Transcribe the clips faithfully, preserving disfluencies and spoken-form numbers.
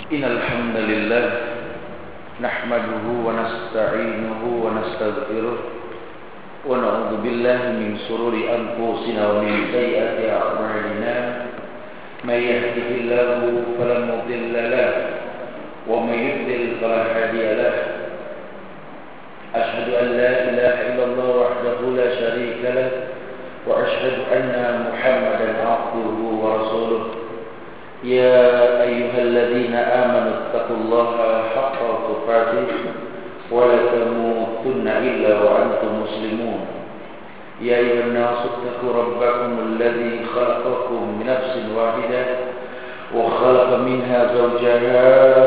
إن الحمد لله نحمده ونستعينه ونستغفره ونعوذ بالله من شرور أنفسنا ومن سيئات أعمالنا من يهده الله فلا مضل له ومن يضلل فلا هادي له أشهد أن لا إله إلا الله وحده لا شريك له وأشهد أن محمدا عبده ورسوله يا أيها الذين آمنوا اتقوا الله حق تقاته ولا تموتن إلا وأنتم مسلمون يا أيها الناس اتقوا ربكم الذي خلقكم من نفس واحدة وخلق منها زوجها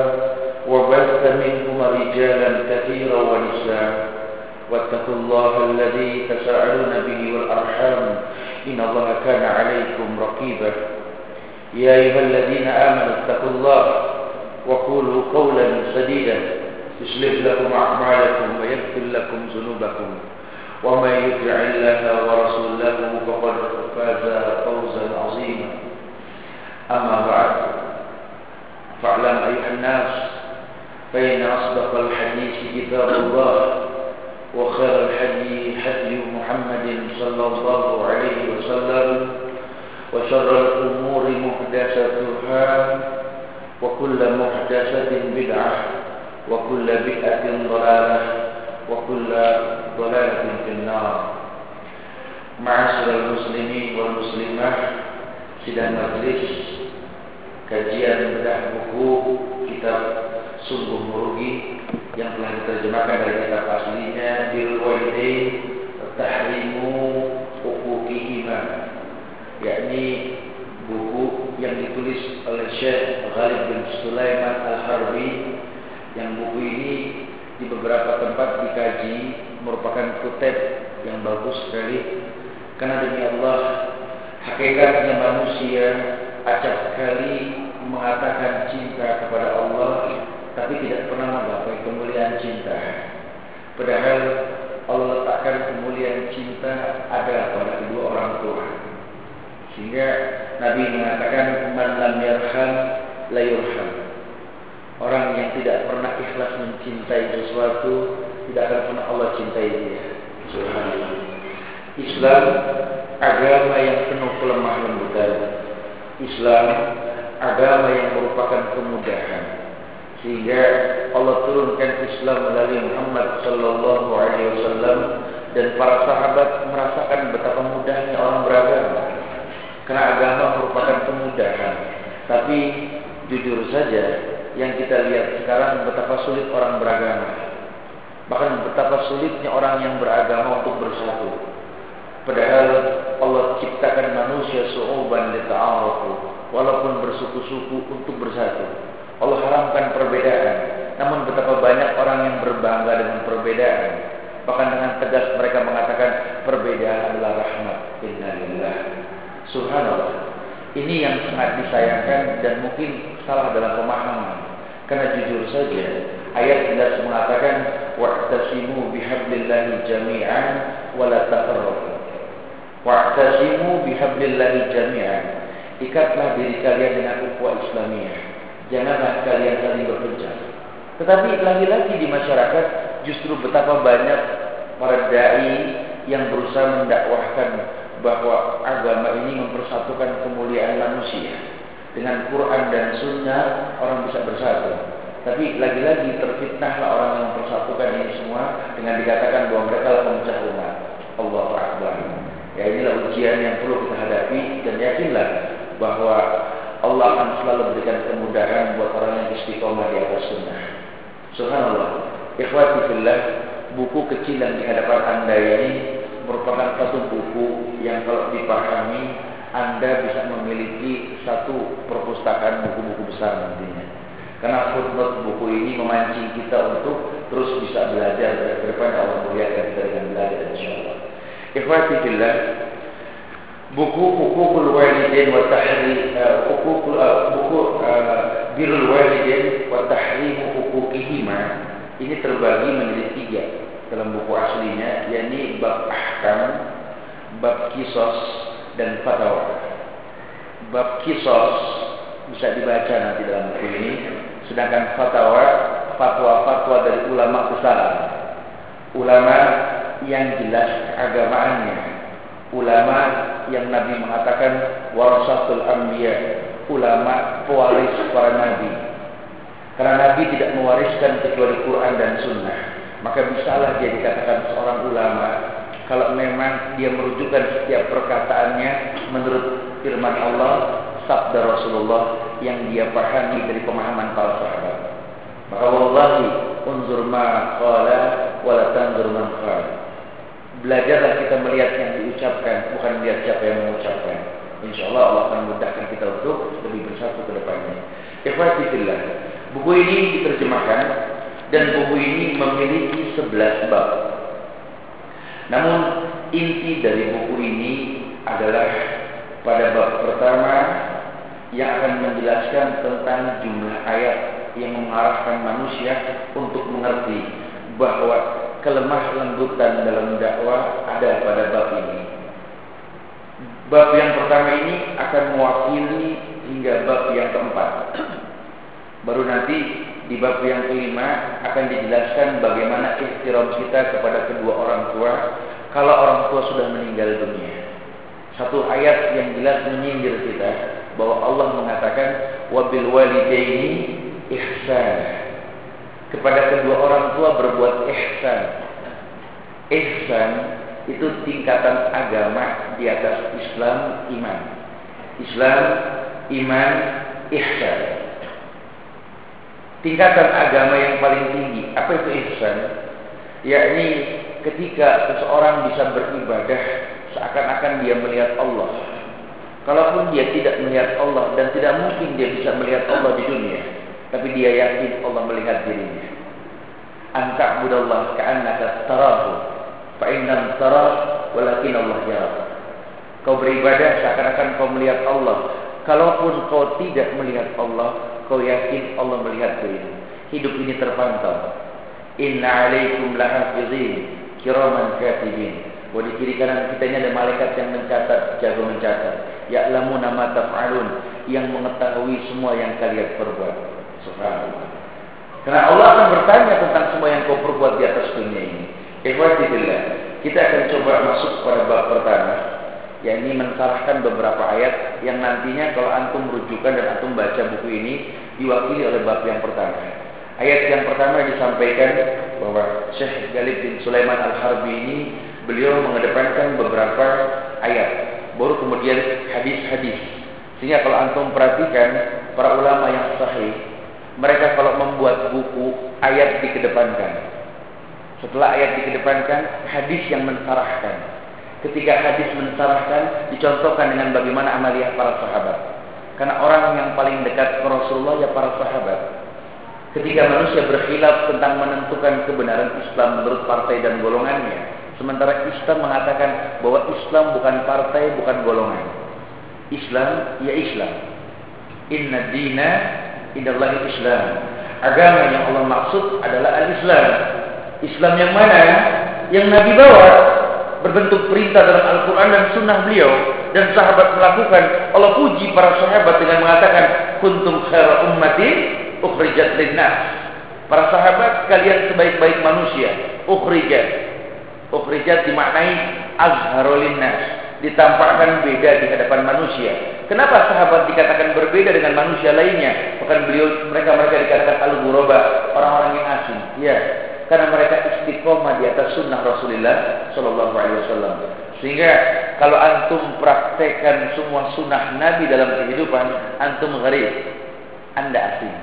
وبث منهما رجالا كثيرا ونساء واتقوا الله الذي تساءلون به والأرحام إن الله كان عليكم رقيبا يا أيها الذين آمنوا اتقوا الله وقولوا قولا سديدا يصلح لكم أعمالكم ويغفر لكم ذنوبكم ومن يطع الله ورسوله فقد فاز فوزا عظيما أما بعد فاعلم أيها الناس فإن أصدق الحديث كتاب الله وخير الحديث هدي محمد صلى الله عليه وسلم وشر الأمور محدثاتها وكل محدثة بدعة وكل بدعة ضلالة وكل ضلالة في النار. Ma'asyiral muslimin wal muslimah, sidang majelis kajian bedah buku kitab Sungguh Merugi yang telah diterjemahkan dari kitab aslinya Birrul Walidain Tahrimu Uquqihima, yakni buku yang ditulis oleh Syekh Ghalib bin Sulaiman Al-Harbi, yang buku ini di beberapa tempat dikaji merupakan kutip yang bagus sekali, karena demi Allah hakikatnya manusia acap kali mengatakan cinta kepada Allah tapi tidak pernah menggapai kemuliaan cinta, padahal Allah letakkan kemuliaan cinta ada pada kedua orang tua. Sehingga Nabi mengatakan man lam yarham la yurham. Orang yang tidak pernah ikhlas mencintai sesuatu, tidak akan pernah Allah cintai dia. Subhanallah. Islam agama yang penuh kelemah lembutan. Islam agama yang merupakan kemudahan. Sehingga Allah turunkan Islam melalui Muhammad sallallahu alaihi wasallam, dan para sahabat merasakan betapa mudahnya orang beragama. Karena agama merupakan kemudahan. Tapi jujur saja, yang kita lihat sekarang betapa sulit orang beragama. Bahkan betapa sulitnya orang yang beragama untuk bersatu. Padahal Allah ciptakan manusia su'uban lita'arafu, walaupun bersuku-suku untuk bersatu. Allah haramkan perbedaan. Namun betapa banyak orang yang berbangga dengan perbedaan. Bahkan dengan tegas mereka mengatakan perbedaan adalah rahmat. Innalillah. Subhanallah. Ini yang sangat disayangkan dan mungkin salah dalam pemahaman. Karena jujur saja, ayat jelas mengatakan wa'tasimu bihablillahi jami'an wa la tafarraqu. Wa'tasimu bihablillahi jami'an. Ikatlah diri kalian dengan ukhuwah Islamiyah. Janganlah kalian saling berpecah. Tetapi lagi-lagi di masyarakat justru betapa banyak para dai yang berusaha mendakwahkan bahwa agama ini mempersatukan kemuliaan manusia. Dengan Quran dan Sunnah orang bisa bersatu. Tapi lagi-lagi terfitnahlah orang yang mempersatukan ini semua dengan dikatakan bahwa mereka adalah pemecah umat. Allahu Akbar. Ya, inilah ujian yang perlu kita hadapi, dan yakinlah bahwa Allah akan selalu berikan kemudahan buat orang yang istiqomah di atas sunnah. Subhanallah. Ikhwati fillah, buku kecil yang di hadapan Anda ini merupakan satu buku yang kalau dipahami Anda bisa memiliki satu perpustakaan buku-buku besar nantinya. Karena footnote buku ini memancing kita untuk terus bisa belajar, dan ke depan Allah muliakan kita dengan belajar insyaallah. Ikhwati fillah, buku Uququl Walidain wa Tahrim buku buku Birrul Walidain wa Tahrim Uquqihima ini terbagi menjadi tiga dalam buku aslinya, yakni bab ahkam, bab kisos, dan fatwa. Bab kisos bisa dibaca nanti dalam buku ini. Sedangkan fatwa, fatwa-fatwa dari ulama besar, ulama yang jelas keagamaannya, ulama yang Nabi mengatakan warasatul anbiya, ulama pewaris para nabi. Karena Nabi tidak mewariskan kecuali Quran dan Sunnah, maka bisalah dia dikatakan seorang ulama kalau memang dia merujukkan setiap perkataannya menurut firman Allah, sabda Rasulullah yang dia pahami dari pemahaman para sahabat. Maka wallahi unzur ma qala wa la tanzur man qala. Belajarlah kita melihat yang diucapkan, bukan melihat siapa yang mengucapkan. Insyaallah Allah akan memudahkan kita untuk lebih bersatu ke depannya. Ikhwati fillah, buku ini diterjemahkan dan buku ini memiliki sebelas bab. Namun inti dari buku ini adalah pada bab pertama yang akan menjelaskan tentang jumlah ayat yang mengarahkan manusia untuk mengerti bahwa kelemah lembutan dalam dakwah ada pada bab ini. Bab yang pertama ini akan mewakili hingga bab yang keempat. Baru nanti di bab yang kelima akan dijelaskan bagaimana ihtiram kita kepada kedua orang tua kalau orang tua sudah meninggal dunia. Satu ayat yang jelas menyindir kita bahwa Allah mengatakan wabil walidaini ihsan. Kepada kedua orang tua berbuat ihsan. Ihsan itu tingkatan agama di atas Islam, iman. Islam, iman, ihsan. Tingkatan agama yang paling tinggi. Apa itu ihsan? Yakni ketika seseorang bisa beribadah seakan-akan dia melihat Allah. Kalaupun dia tidak melihat Allah dan tidak mungkin dia bisa melihat Allah di dunia, tapi dia yakin Allah melihat dirinya. Anta budallah ka'annaka tarahu fa innam tarah walakin Allah yarah. Kau beribadah seakan-akan kau melihat Allah. Kalaupun kau tidak melihat Allah, kau yakin Allah melihat dirimu. Hidup ini terpantau. Inna alaikum lahafizin kiraman katibin. Bahwa di kiri kanan kita ini ada malaikat yang mencatat, jago mencatat. Ya'lamuna ma taf'alun, yang mengetahui semua yang kalian perbuat. Subhanallah. Karena Allah akan bertanya tentang semua yang kau perbuat di atas dunia ini. Ikhwati billah, kita akan coba masuk pada bab pertama, yakni mensalahkan beberapa ayat yang nantinya kalau antum rujukan dan antum baca buku ini diwakili oleh bab yang pertama. Ayat yang pertama disampaikan bahwa Syekh Galib bin Sulaiman Al-Harbi ini beliau mengedepankan beberapa ayat, baru kemudian hadis-hadis. Sehingga kalau antum perhatikan para ulama yang sahih, mereka kalau membuat buku ayat dikedepankan. Setelah ayat dikedepankan, hadis yang mensarahkan. Ketika hadis mensarahkan, dicontohkan dengan bagaimana amaliyah para sahabat. Karena orang yang paling dekat ke Rasulullah ya para sahabat. Ketika manusia berkhilaf tentang menentukan kebenaran Islam menurut partai dan golongannya, sementara Islam mengatakan bahwa Islam bukan partai, bukan golongan. Islam ya Islam. Inna dina indallahi Islam. Agama yang Allah maksud adalah al-Islam. Islam yang mana? Yang Nabi bawa, berbentuk perintah dalam Al-Quran dan Sunnah beliau, dan sahabat melakukan. Allah puji para sahabat dengan mengatakan kuntum khaira ummatin ukhrijat linnas. Para sahabat, kalian sebaik-baik manusia. Ukhrijat, ukhrijat dimaknai azharul linnas, ditampakkan beda di hadapan manusia. Kenapa sahabat dikatakan berbeda dengan manusia lainnya? Bahkan beliau, mereka-mereka dikatakan al-ghuraba, orang-orang yang asing. Ya, karena mereka istiqomah di atas sunnah Rasulullah Shallallahu Alaihi Wasallam. Sehingga kalau antum praktekkan semua sunnah Nabi dalam kehidupan, antum gharib, anda asing.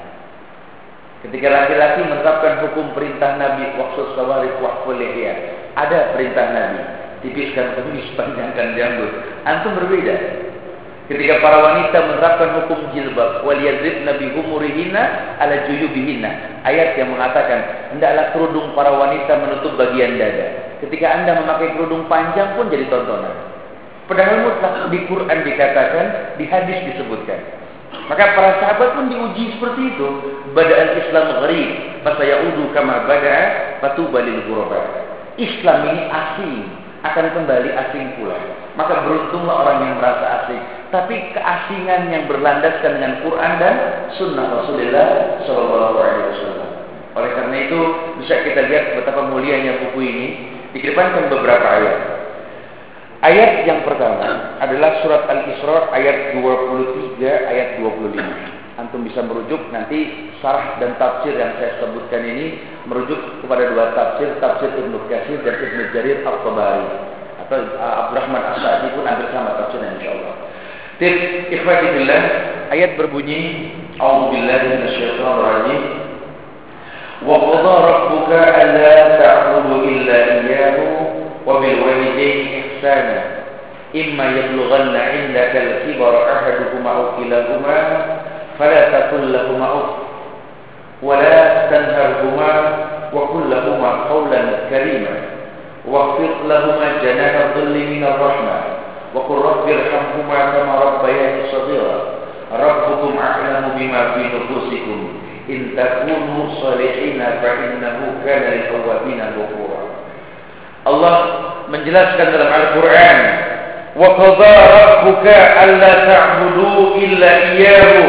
Ketika laki-laki menerapkan hukum perintah Nabi, waqsus sawarif waqful lihya, ada perintah Nabi, tipiskan kumis, panjangkan janggut, antum berbeda. Ketika para wanita menerapkan hukum jilbab, waliyadribna bihumurihinna ala juyubihinna, ayat yang mengatakan hendaklah kerudung para wanita menutup bagian dada. Ketika anda memakai kerudung panjang pun jadi tontonan. Padahal mutlak di Quran dikatakan, di hadis disebutkan. Maka para sahabat pun diuji seperti itu. Bada'al Islam gharib, fasayaudu kama bada'a fatuba lil ghuraba. Islam ini asing, akan kembali asing pula. Maka beruntunglah orang yang merasa asing. tapi keasingan yang berlandaskan dengan Quran dan Sunnah Rasulullah Shallallahu Alaihi Wasallam. Oleh karena itu bisa kita lihat betapa mulianya buku ini. Dikedepankan beberapa ayat. Ayat yang pertama adalah surat Al-Isra ayat dua puluh tiga ayat dua puluh lima. Antum bisa merujuk nanti syarah dan tafsir yang saya sebutkan ini merujuk kepada dua tafsir, tafsir Ibnu Katsir dan Ibnu Jarir At-Tabari. Atau uh, Abdurrahman As-Sa'di pun hampir sama tafsirnya insyaallah. Tip ikhwati billah, ayat berbunyi A'udzubillahi minasyaitonir rajim. Wa qadha rabbuka alla ta'budu illa iyyahu wa bil walidayni ihsana. Imma yablughanna 'indaka al-kibara ahaduhuma aw kilahuma fala taqul lahumā uff wa la tanharhumā wa qul lahumā qawlan karīmā wakhfid lahumā janāha dhilli minar rahmah wa qur rabbi irhamhumā kamā rabbayānī shaghīrā rabbukum a'lamu bimā fī nufusikum in takunu salihina fa innahu kana lil awwabina ghafura. Allah menjelaskan dalam Al-Qur'an, wa qadha rabbuka alla ta'budu illa iyyahu.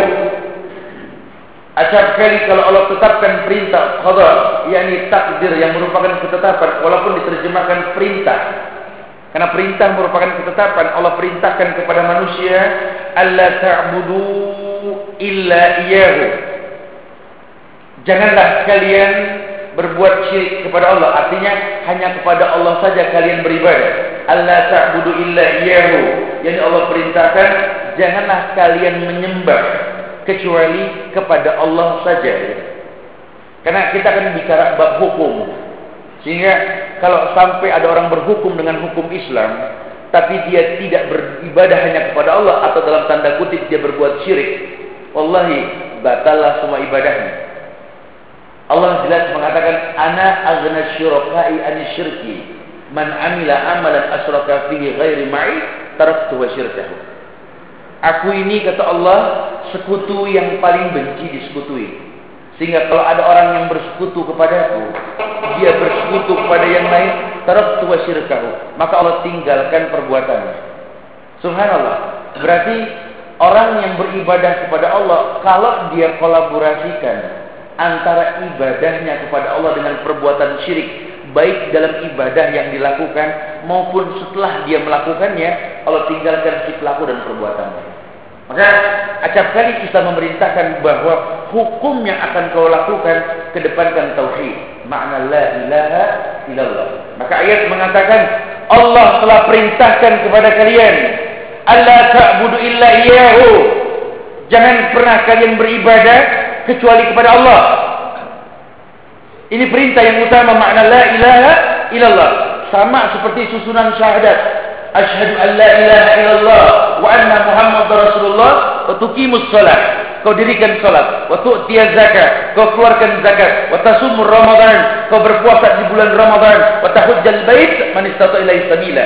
Acap kali kalau Allah tetapkan perintah qadha, yakni takdir yang merupakan ketetapan, walaupun diterjemahkan perintah. Karena perintah merupakan ketetapan, Allah perintahkan kepada manusia alla ta'budu illa iyyahu. Janganlah kalian berbuat syirik kepada Allah. Artinya hanya kepada Allah saja kalian beribadah. Alla ta'budu illa iyyahu. Yani Allah perintahkan janganlah kalian menyembah kecuali kepada Allah saja. Karena kita akan bicara bab hukum. Sehingga kalau sampai ada orang berhukum dengan hukum Islam, tapi dia tidak beribadah hanya kepada Allah atau dalam tanda kutip dia berbuat syirik, wallahi batallah semua ibadahnya. Allah jelas mengatakan ana aghna syuraka'i anisyirki man amila amalan asyraka fihi ghairi ma'i taraktu wa syirkahu. Aku ini kata Allah sekutu yang paling benci disekutui. Sehingga kalau ada orang yang bersekutu kepadaku, dia bersekutu kepada yang lain, taraktu wa syirkahu, maka Allah tinggalkan perbuatannya. Subhanallah. Berarti orang yang beribadah kepada Allah, kalau dia kolaborasikan antara ibadahnya kepada Allah dengan perbuatan syirik, baik dalam ibadah yang dilakukan maupun setelah dia melakukannya, Allah tinggalkan si pelaku dan perbuatannya. Maka acap kali kita memerintahkan bahwa hukum yang akan kau lakukan kedepankan tauhid, makna la ilaha illallah. Maka ayat mengatakan Allah telah perintahkan kepada kalian alla ta'budu illa iyyahu. Jangan pernah kalian beribadah kecuali kepada Allah. Ini perintah yang utama, makna la ilaha illallah. Sama seperti susunan syahadat. Asyhadu an la ilaha illallah wa anna Muhammadar Rasulullah wa tuqimus shalah. Kau dirikan salat, wa tu'tiyaz zakat, kau keluarkan zakat, wa tasumur Ramadan, kau berpuasa di bulan Ramadan, wa tahujjal bait man istata'a ilaihi sabila.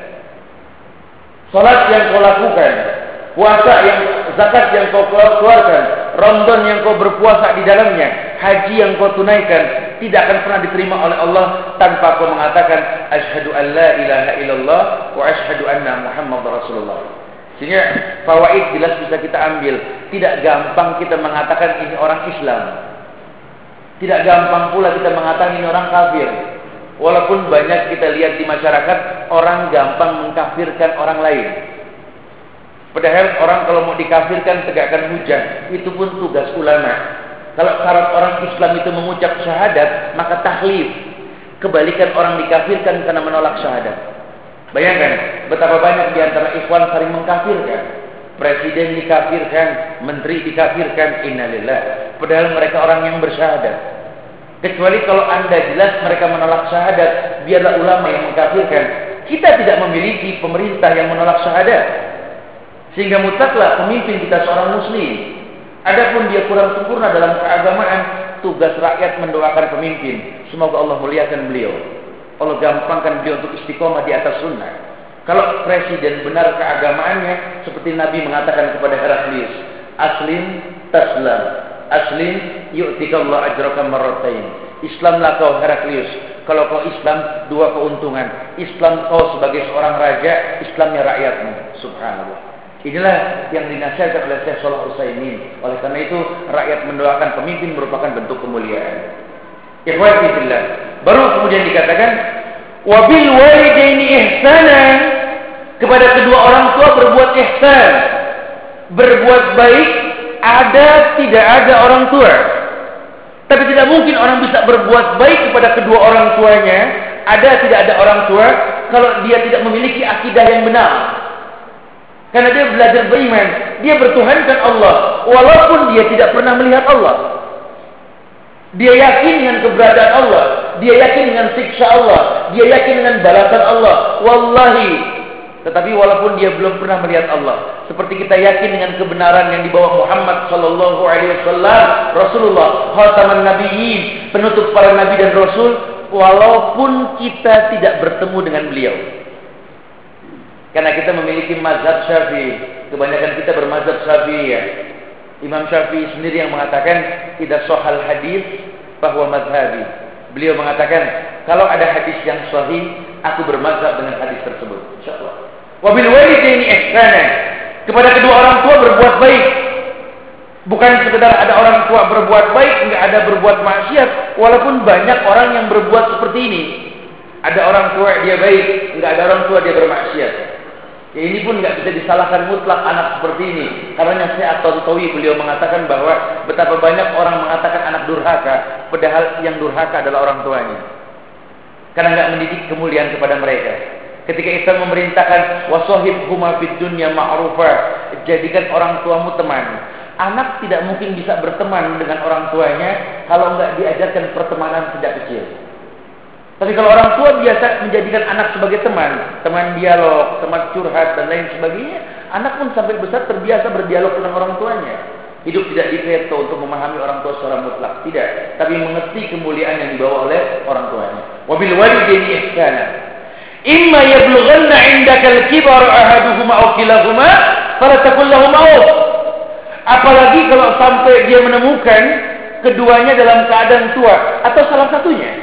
Salat yang kau lakukan, puasa yang zakat yang kau keluarkan, Ramadan yang kau berpuasa di dalamnya, haji yang kau tunaikan, tidak akan pernah diterima oleh Allah tanpa kau mengatakan asyhadu an la ilaha illallah wa asyhadu anna Muhammadar Rasulullah. Sehingga fawaid jelas bisa kita ambil. Tidak gampang kita mengatakan ini orang Islam. Tidak gampang pula kita mengatakan ini orang kafir. Walaupun banyak kita lihat di masyarakat orang gampang mengkafirkan orang lain. Padahal orang kalau mau dikafirkan tegakkan hujah, itu pun tugas ulama. Kalau syarat orang Islam itu mengucap syahadat, maka tahlif. Kebalikan orang dikafirkan karena menolak syahadat. Bayangkan betapa banyak di antara ikhwan saling mengkafirkan. Presiden dikafirkan, menteri dikafirkan, innalillah. Padahal mereka orang yang bersyahadat. Kecuali kalau anda jelas mereka menolak syahadat, biarlah ulama yang mengkafirkan. Kita tidak memiliki pemerintah yang menolak syahadat. Sehingga mutlaklah pemimpin kita seorang muslim. Adapun dia kurang sempurna dalam keagamaan, tugas rakyat mendoakan pemimpin. Semoga Allah muliakan beliau. Allah gampangkan beliau untuk istiqomah di atas sunnah. Kalau presiden benar keagamaannya, seperti Nabi mengatakan kepada Heraklius, aslim taslam, aslim yu'tikallah ajraka marratain. Islamlah kau Heraklius. Kalau kau Islam, dua keuntungan. Islam kau sebagai seorang raja, Islamnya rakyatmu. Subhanallah. Inilah yang dinasihatkan oleh Syekh Shalih Utsaimin. Oleh karena itu, rakyat mendoakan pemimpin merupakan bentuk kemuliaan. Ikhwati fillah. Baru kemudian dikatakan wabil walidaini ihsana, kepada kedua orang tua berbuat ihsan, berbuat baik. Ada tidak ada orang tua. Tapi tidak mungkin orang bisa berbuat baik kepada kedua orang tuanya, ada tidak ada orang tua, kalau dia tidak memiliki akidah yang benar. Karena dia belajar beriman, dia bertuhankan Allah walaupun dia tidak pernah melihat Allah. Dia yakin dengan keberadaan Allah, dia yakin dengan siksa Allah, dia yakin dengan balasan Allah. Wallahi, tetapi walaupun dia belum pernah melihat Allah, seperti kita yakin dengan kebenaran yang dibawa Muhammad sallallahu alaihi wasallam, Rasulullah khataman nabiyyin, penutup para nabi dan rasul, walaupun kita tidak bertemu dengan beliau. Karena kita memiliki mazhab Syafi'i, kebanyakan kita bermazhab Syafi'i ya. Imam Syafi'i sendiri yang mengatakan tidak sahal hadis bahwa mazhabi. Beliau mengatakan kalau ada hadis yang sahih, aku bermazhab dengan hadis tersebut. Insyaallah. Wabil walidaini ihsana, kepada kedua orang tua berbuat baik. Bukan sekedar ada orang tua berbuat baik, enggak ada berbuat maksiat. Walaupun banyak orang yang berbuat seperti ini. Ada orang tua dia baik, enggak ada orang tua dia bermaksiat. Ya, ini pun enggak bisa disalahkan mutlak anak seperti ini. Karena Syekh At-Tantawi beliau mengatakan bahwa betapa banyak orang mengatakan anak durhaka, padahal yang durhaka adalah orang tuanya. Karena enggak mendidik kemuliaan kepada mereka. Ketika Islam memerintahkan wasahibhuma fid dunya ma'rufa, jadikan orang tuamu teman. Anak tidak mungkin bisa berteman dengan orang tuanya kalau enggak diajarkan pertemanan sejak kecil. Tapi kalau orang tua biasa menjadikan anak sebagai teman, teman dialog, teman curhat dan lain sebagainya, anak pun sampai besar terbiasa berdialog dengan orang tuanya. Hidup tidak diveto untuk memahami orang tua secara mutlak, tidak, tapi mengerti kemuliaan yang dibawa oleh orang tuanya. Wabil walidaini ihsana. Imma yablughanna 'indaka al-kibar ahaduhuma aw kilahuma fala taqul lahumā uff. Apalagi kalau sampai dia menemukan keduanya dalam keadaan tua atau salah satunya.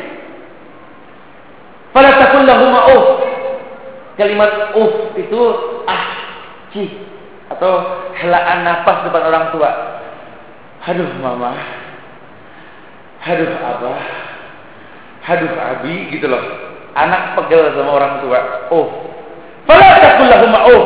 Fala taqul lahumā uff. Kalimat uff itu ah, cih atau helaan nafas depan orang tua. Aduh mama. Aduh abah. Aduh abi gitu loh. Anak pegel sama orang tua. Oh. Fala taqul lahumā uff.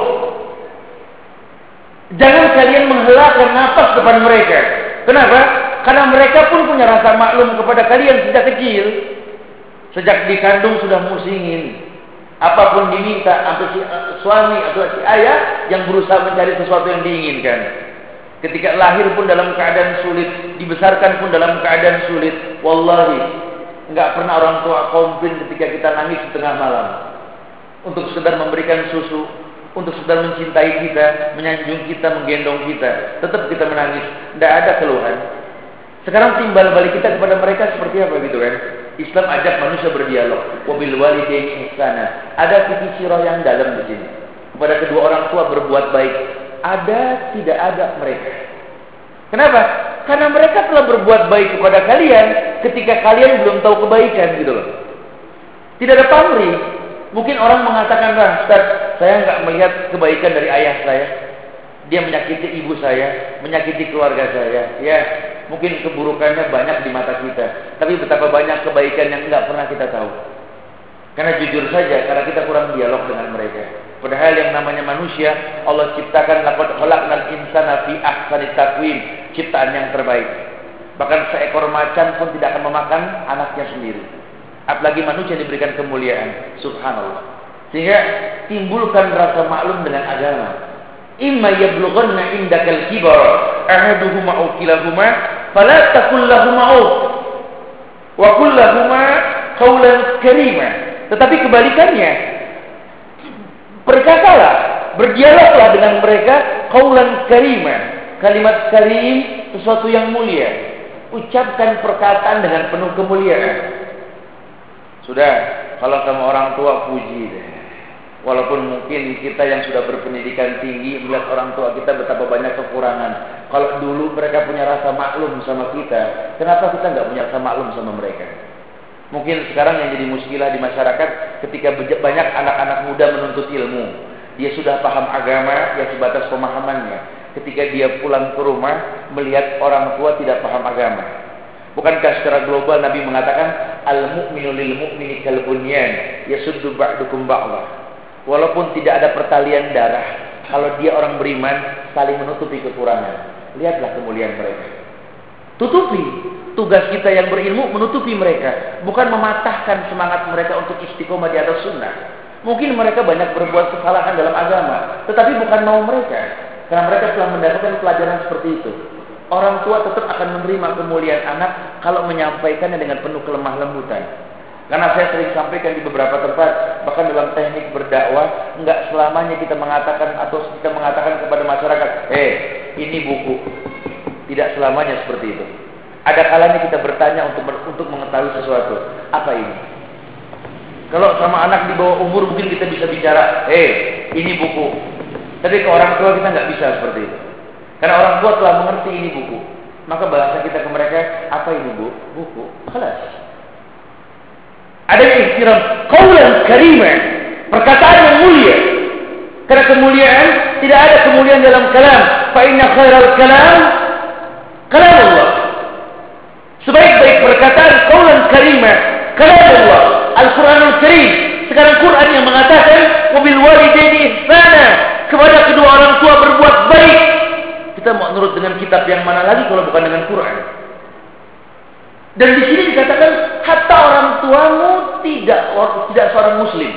Jangan kalian menghelakan nafas depan mereka. Kenapa? Karena mereka pun punya rasa maklum kepada kalian sejak kecil. Sejak dikandung sudah musingin. Apapun diminta, atau si suami atau si ayah yang berusaha mencari sesuatu yang diinginkan. Ketika lahir pun dalam keadaan sulit, dibesarkan pun dalam keadaan sulit. Wallahi, enggak pernah orang tua komplain ketika kita nangis di tengah malam. Untuk sekedar memberikan susu, untuk sekedar mencintai kita, menyanjung kita, menggendong kita. Tetap kita menangis, tidak ada keluhan. Sekarang timbal balik kita kepada mereka seperti apa gitu kan? Islam ajak manusia berdialog. Wabil walidaini ihsana. Ada fikih sirah yang dalam di sini. Kepada kedua orang tua berbuat baik. Ada tidak ada mereka. Kenapa? Karena mereka telah berbuat baik kepada kalian ketika kalian belum tahu kebaikan gitu loh. Tidak ada pamrih. Mungkin orang mengatakan, "Nah, Ustaz, saya enggak melihat kebaikan dari ayah saya. Dia menyakiti ibu saya, menyakiti keluarga saya." Ya, mungkin keburukannya banyak di mata kita, tapi betapa banyak kebaikan yang enggak pernah kita tahu. Karena jujur saja, karena kita kurang dialog dengan mereka. Padahal yang namanya manusia, Allah ciptakan laqad khalaqnal insana fi ahsani taqwim, ciptaan yang terbaik. Bahkan seekor macan pun tidak akan memakan anaknya sendiri. Apalagi manusia diberikan kemuliaan, subhanallah. Sehingga timbulkan rasa maklum dengan agama. Imma yablughanna indakal kibar ahaduhuma aw kilahuma fala taqul lahumā uff wa qul lahumā qawlan karīma. Tetapi kebalikannya, berkatalah, berdialoglah dengan mereka qawlan karīma. Kalimat karim, sesuatu yang mulia. Ucapkan perkataan dengan penuh kemuliaan. Sudah, kalau sama orang tua puji deh. Walaupun mungkin kita yang sudah berpendidikan tinggi melihat orang tua kita betapa banyak kekurangan. Kalau dulu mereka punya rasa maklum sama kita, kenapa kita nggak punya rasa maklum sama mereka? Mungkin sekarang yang jadi muskilah di masyarakat ketika banyak anak-anak muda menuntut ilmu. Dia sudah paham agama yang sebatas pemahamannya. Ketika dia pulang ke rumah melihat orang tua tidak paham agama. Bukankah secara global Nabi mengatakan al-mu'minu lil mu'mini kal bunyan yasuddu ba'dukum ba'dha. Walaupun tidak ada pertalian darah, kalau dia orang beriman saling menutupi kekurangan. Lihatlah kemuliaan mereka. Tutupi. Tugas kita yang berilmu menutupi mereka, bukan mematahkan semangat mereka untuk istiqomah di atas sunnah. Mungkin mereka banyak berbuat kesalahan dalam agama, tetapi bukan mau mereka, karena mereka telah mendapatkan pelajaran seperti itu. Orang tua tetap akan menerima kemuliaan anak kalau menyampaikannya dengan penuh kelemah lembutan. Karena saya sering sampaikan di beberapa tempat, bahkan dalam teknik berdakwah, enggak selamanya kita mengatakan atau kita mengatakan kepada masyarakat, "Eh, ini buku." Tidak selamanya seperti itu. Ada kalanya kita bertanya untuk untuk mengetahui sesuatu. Apa ini? Kalau sama anak di bawah umur mungkin kita bisa bicara, "Eh, ini buku." Tapi ke orang tua kita nggak bisa seperti itu. Karena orang tua telah mengerti ini buku. Maka bahasa kita ke mereka, "Apa ini, Bu?" Buku. Kelas. Ada ihtiram, qaulan kariman, perkataan yang mulia. Karena kemuliaan tidak ada kemuliaan dalam kalam. Fa inna khairal kalam kalam Allah. Sebaik-baik perkataan qaulan karimah, kalam Allah, Al-Qur'anul Karim. Sekarang Quran yang mengatakan wabil walidaini ihsana, kepada kedua orang tua berbuat baik. Kita mau nurut dengan kitab yang mana lagi kalau bukan dengan Quran? Dan di sini dikatakan hatta orang tuamu tidak tidak seorang muslim.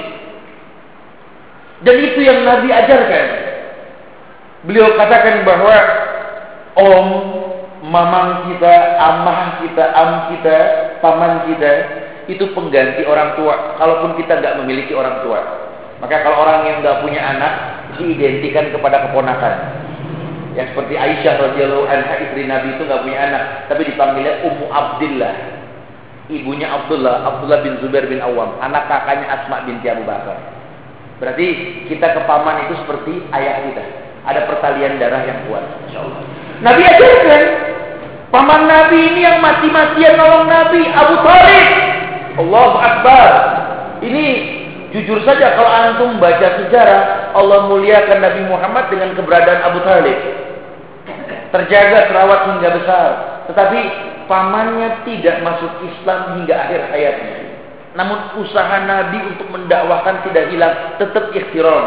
Dan itu yang Nabi ajarkan. Beliau katakan bahwa om, mamang kita, amah kita, am kita, paman kita itu pengganti orang tua. Kalaupun kita nggak memiliki orang tua, maka kalau orang yang nggak punya anak diidentikan kepada keponakan. Yang seperti Aisyah radhiyallahu anha, istri Nabi itu nggak punya anak, tapi dipanggilnya Ummu Abdillah, ibunya Abdullah, Abdullah bin Zubair bin Awam, anak kakaknya Asma binti Abu Bakar. Berarti kita ke paman itu seperti ayah kita. Ada pertalian darah yang kuat, insyaallah. Nabi ajarkan, paman Nabi ini yang mati-matian nolong Nabi, Abu Thalib. Allahu Akbar. Ini jujur saja kalau antum baca sejarah, Allah muliakan Nabi Muhammad dengan keberadaan Abu Thalib. Terjaga, terawat hingga besar. Tetapi pamannya tidak masuk Islam hingga akhir hayatnya. Namun usaha Nabi untuk mendakwahkan tidak hilang, tetap ihtiram.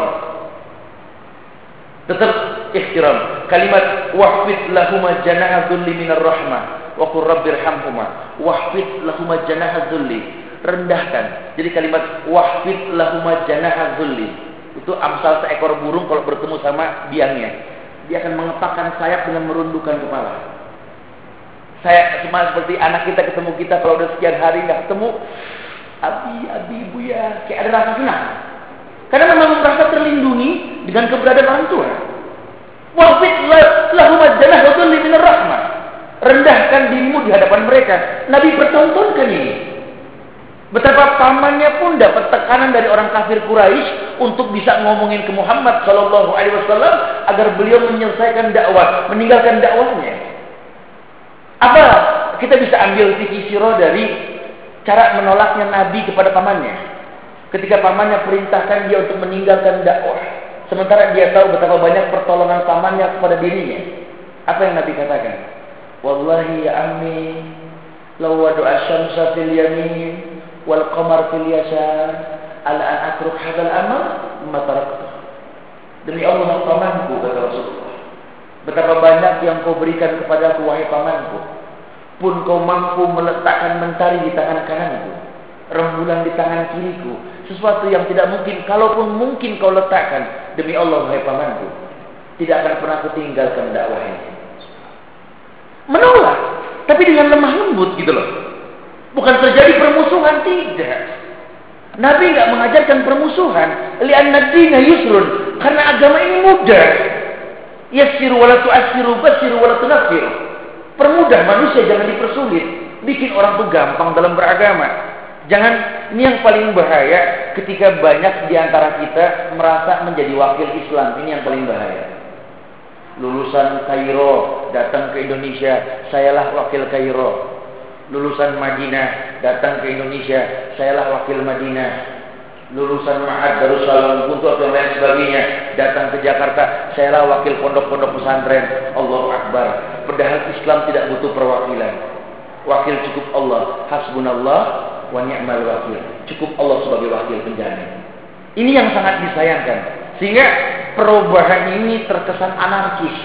Tetap ihtiram. Kalimat wahfid lahuma janaha dhulli minar rahmah wa qur rabbirhamhuma. Wahfid lahuma janaha dhulli. Rendahkan. Jadi kalimat wahfid lahuma janaha dhulli itu amsal seekor burung kalau bertemu sama biangnya. Dia akan mengepakkan sayap dengan merundukkan kepala. Saya cuma seperti anak kita ketemu kita kalau udah sekian hari nggak ketemu, abi, abi, ibu ya, kayak ada rasa senang. Karena memang merasa terlindungi dengan keberadaan orang tua. Wahfid lahuma janaha dhulli minar rahmah. Rendahkan dirimu di hadapan mereka. Nabi pertontonkan ini. Betapa pamannya pun dapat tekanan dari orang kafir Quraisy untuk bisa ngomongin ke Muhammad Shallallahu Alaihi Wasallam agar beliau menyelesaikan dakwah, meninggalkan dakwahnya. Apa kita bisa ambil fikih sirah dari cara menolaknya Nabi kepada pamannya? Ketika pamannya perintahkan dia untuk meninggalkan dakwah, sementara dia tahu betapa banyak pertolongan pamannya kepada dirinya. Apa yang Nabi katakan? Wallahi ya ammi, law wadu'a syamsa fil yamin wal qamar fil yasar ala an atruk hadzal amr ma taraktu. Demi Allah pamanku, kata Rasulullah, betapa banyak yang kau berikan kepadaku wahai pamanku, pun kau mampu meletakkan mentari di tangan kananku, rembulan di tangan kiriku, sesuatu yang tidak mungkin, kalaupun mungkin kau letakkan, demi Allah wahai pamanku, tidak akan pernah kutinggalkan dakwah ini. Menolak, tapi dengan lemah lembut gitu loh. Bukan terjadi permusuhan, tidak. Nabi enggak mengajarkan permusuhan. Li'anna ad-dina yusrun, karena agama ini mudah. Yassiru wa la tu'assiru, bassiru wa la tunaffiru. Permudah manusia, jangan dipersulit. Bikin orang tuh gampang dalam beragama. Jangan, ini yang paling bahaya ketika banyak di antara kita merasa menjadi wakil Islam. Ini yang paling bahaya. Lulusan Kairo datang ke Indonesia, sayalah wakil Kairo. Lulusan Madinah datang ke Indonesia, sayalah wakil Madinah. Lulusan Ma'had Darussalam untuk yang lain sebagainya, datang ke Jakarta, saya lah wakil pondok-pondok pesantren. Allahu Akbar. Padahal Islam tidak butuh perwakilan. Wakil cukup Allah. Hasbunallah wa ni'mal wakil. Cukup Allah sebagai wakil penjamin. Ini yang sangat disayangkan. Sehingga perubahan ini terkesan anarkis.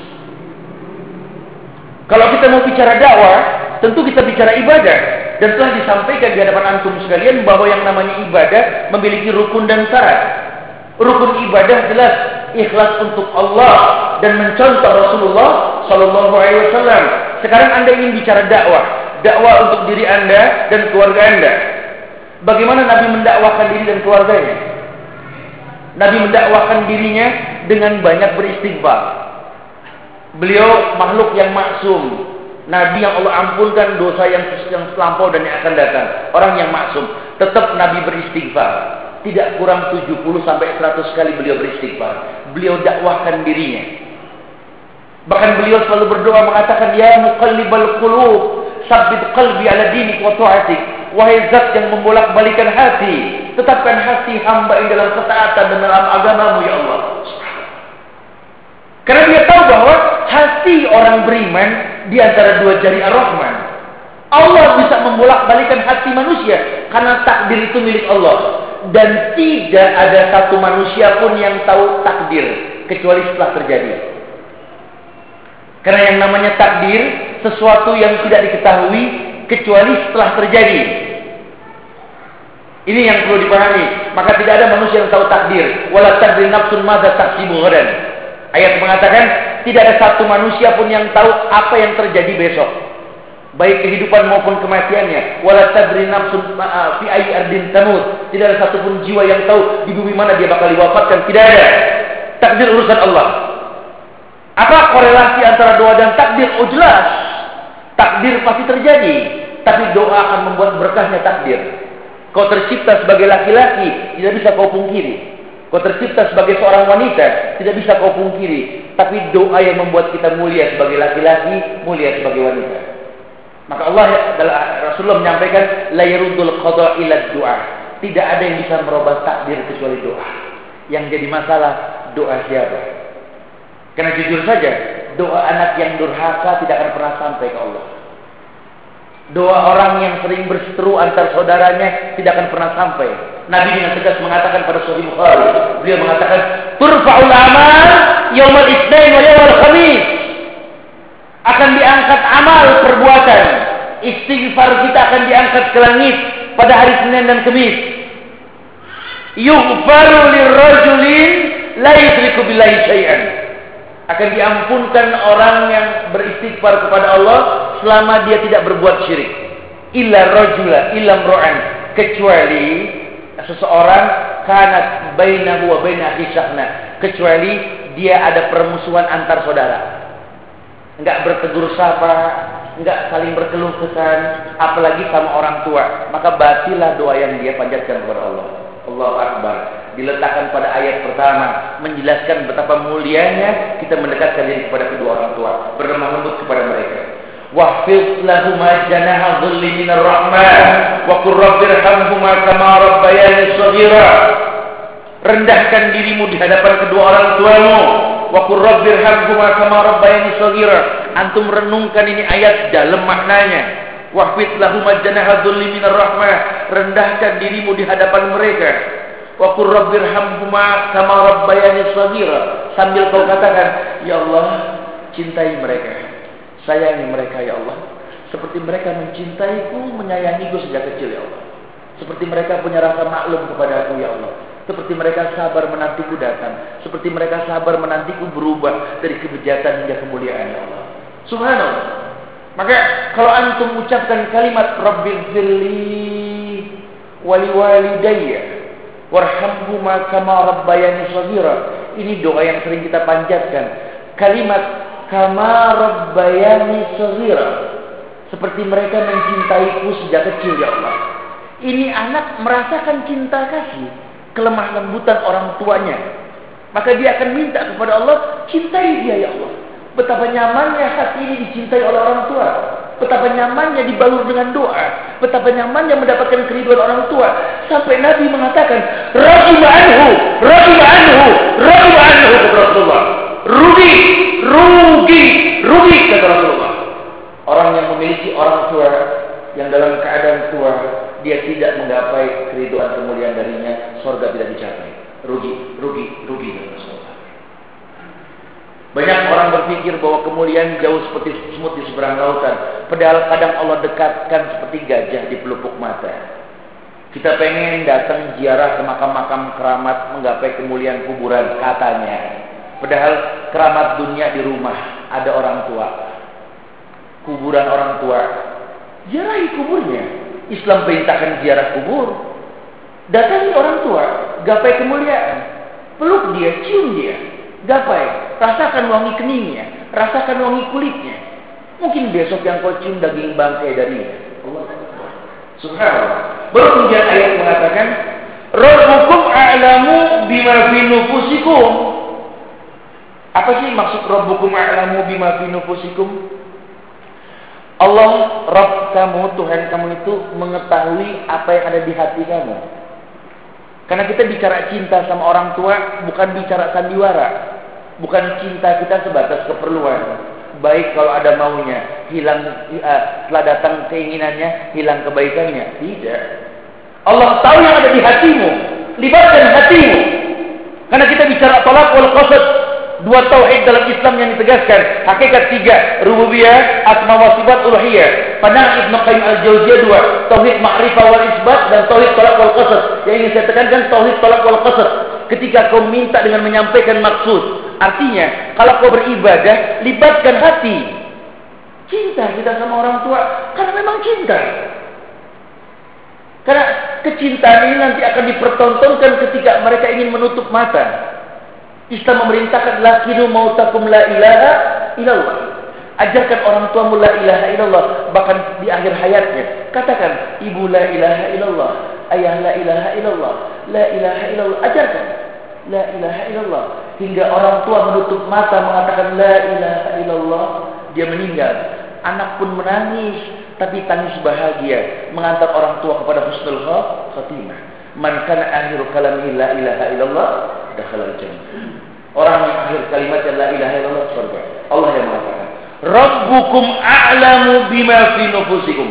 Kalau kita mau bicara dakwah, tentu kita bicara ibadah. Dan telah disampaikan di hadapan antum sekalian bahwa yang namanya ibadah memiliki rukun dan syarat. Rukun ibadah jelas ikhlas untuk Allah dan mencontoh Rasulullah Sallallahu Alaihi Wasallam. Sekarang Anda ingin bicara dakwah, dakwah untuk diri Anda dan keluarga Anda. Bagaimana Nabi mendakwahkan diri dan keluarganya? Nabi mendakwahkan dirinya dengan banyak beristighfar. Beliau makhluk yang maksum, Nabi yang Allah ampunkan dosa yang yang terlampau dan yang akan datang. Orang yang maksum, tetap Nabi beristighfar. Tidak kurang tujuh puluh sampai seratus kali beliau beristighfar. Beliau dakwahkan dirinya. Bahkan beliau selalu berdoa mengatakan, Ya muqallibal qulub, sabbit qalbi ala dinik wa ta'atik. Wahai zat yang membolak-balikan hati, tetapkan hati hamba ini dalam ketaatan dan dalam agamamu ya Allah. Karena dia tahu bahwa hati orang beriman di antara dua jari Ar-Rahman. Allah bisa membolak-balikan hati manusia karena takdir itu milik Allah. Dan tidak ada satu manusia pun yang tahu takdir kecuali setelah terjadi. Karena yang namanya takdir sesuatu yang tidak diketahui kecuali setelah terjadi. Ini yang perlu dipahami. Maka tidak ada manusia yang tahu takdir. Wala tadri nafsun madza taksibu ghadan. Ayat mengatakan tidak ada satu manusia pun yang tahu apa yang terjadi besok, baik kehidupan maupun kematiannya. Wala tadri nafsun fi ayyi ardin tamut. Tidak ada satupun jiwa yang tahu di bumi mana dia bakal diwafatkan. Tidak ada. Takdir urusan Allah. Apa korelasi antara doa dan takdir? Oh jelas. Takdir pasti terjadi, tapi doa akan membuat berkahnya takdir. Kau tercipta sebagai laki-laki, tidak bisa kau pungkiri. Kau tercipta sebagai seorang wanita, tidak bisa kau pungkiri. Tapi doa yang membuat kita mulia sebagai laki-laki, mulia sebagai wanita. Maka Allah, Rasulullah menyampaikan, la yaruddul qada ila du'a. Tidak ada yang bisa merubah takdir kecuali doa. Yang jadi masalah, doa siapa? Karena jujur saja, doa anak yang durhaka tidak akan pernah sampai ke Allah. Doa orang yang sering berseteru antar saudaranya tidak akan pernah sampai. Nabi dengan tegas mengatakan pada Sahih Bukhari, beliau mengatakan, turfa'ul amal yaumal itsnain wa yaumal khamis. Akan diangkat amal perbuatan, istighfar kita akan diangkat ke langit pada hari Senin dan Kamis. Yughfaru lirrajulin la yusyriku billahi syai'an. Akan diampunkan orang yang beristighfar kepada Allah selama dia tidak berbuat syirik. Illa rajula illa imra'an, kecuali seseorang kanat bainahu wa baina hisahna, kecuali dia ada permusuhan antar saudara. Enggak bertegur sapa, enggak saling berkeluh kesah, apalagi sama orang tua, maka batillah doa yang dia panjatkan kepada Allah. Allahu Akbar. Diletakkan pada ayat pertama menjelaskan betapa mulianya kita mendekatkan diri kepada kedua orang tua, berlemah lembut kepada mereka. Wahfidh lahuma janaha dhulli minar rahman wa qur rabbirhamhuma kama rabbayani shaghira. Rendahkan dirimu di hadapan kedua orang tuamu. Wa qur rabbirhamhuma kama rabbayani shaghira. Antum renungkan ini ayat dalam maknanya. Wahfidh lahuma janaha dhulli minar rahman. Rendahkan dirimu di hadapan mereka. Wa qur rabbirhamhuma kama rabbayani shaghira. Sambil kau katakan, ya Allah, cintai mereka, sayangi mereka ya Allah, seperti mereka mencintaiku, menyayangiku sejak kecil ya Allah. Seperti mereka punya rasa maklum kepada aku ya Allah. Seperti mereka sabar menantiku datang. Seperti mereka sabar menantiku berubah dari kebejatan hingga kemuliaan ya Allah. Subhanallah. Maka kalau antum ucapkan kalimat Rabbighfirli wali walidayya warhamhuma kama rabbayani shaghira, ini doa yang sering kita panjatkan. Kalimat kama rabbayani shaghira, seperti mereka mencintaiku sejak kecil ya Allah. Ini anak merasakan cinta kasih, kelemah lembutan orang tuanya, maka dia akan minta kepada Allah, cintai dia ya Allah. Betapa nyamannya hati ini dicintai oleh orang tua. betapa nyamannya dibalur dengan doa, betapa nyamannya mendapatkan keriduan orang tua, sampai Nabi mengatakan, "Raghib anhu, raghib anhu, raghib anhu," kata Rasulullah. Rugi, rugi, rugi, kata Rasulullah. Orang yang memiliki orang tua yang dalam keadaan tua, dia tidak menggapai keriduan kemuliaan darinya, surga tidak dicapai. Rugi, rugi, rugi, kata Rasulullah. Banyak orang berpikir bahwa kemuliaan jauh seperti semut di seberang lautan. Padahal kadang Allah dekatkan seperti gajah di pelupuk mata. Kita pengen datang ziarah ke makam-makam keramat, menggapai kemuliaan kuburan katanya. Padahal keramat dunia di rumah, ada orang tua, kuburan orang tua, ziarahi kuburnya. Islam perintahkan ziarah kubur. Datangi orang tua, gapai kemuliaan, peluk dia, cium dia, gapai, rasakan wangi keningnya, rasakan wangi kulitnya. Mungkin besok yang kau cium daging bangkai darinya. Allah Subhanallah. Baru kemudian ayat mengatakan, Rabbukum a'lamu bima fi nufusikum. Apa sih maksud Rabbukum a'lamu bima fi nufusikum? Allah, Rabb kamu, Tuhan kamu itu mengetahui apa yang ada di hati kamu. Karena kita bicara cinta sama orang tua bukan bicara sandiwara. Bukan cinta kita sebatas keperluan. Baik kalau ada maunya, hilang uh, setelah datang keinginannya, hilang kebaikannya. Tidak. Allah tahu yang ada di hatimu. Libatkan hatimu. Karena kita bicara tolak wal qasad, dua tauhid dalam Islam yang ditegaskan. Hakikat tiga, rububiyah, asma wa sifat, uluhiyah. Pandangan Ibnu Qayyim al-Jauziyah dua, tauhid ma'rifah wal isbat dan tauhid tolak wal qasad. Yang ingin saya tekankan tauhid tolak wal qasad. Ketika kau minta dengan menyampaikan maksud. Artinya, kalau kau beribadah, libatkan hati. Cinta kita sama orang tua, karena memang cinta. Karena kecintaan ini nanti akan dipertontonkan ketika mereka ingin menutup mata. Islam memerintahkan lakinu mautakum la ilaha illallah. Ajarkan orang tuamu la ilaha illallah. Bahkan di akhir hayatnya, katakan, ibu la ilaha illallah, ayah la ilaha illallah, la ilaha illallah. Ajarkan la ilaha illallah. Hingga orang tua menutup mata mengatakan la ilaha illallah, dia meninggal. Anak pun menangis, tapi tangis bahagia, mengantar orang tua kepada husnul khatimah. Man kana akhiru kalamihi la ilaha illallah, dakhala al-jannah. Orang yang akhir kalimatnya la ilaha illallah, surga. Allah yang mengatakan, Rabbukum a'lamu bima fi nufusikum.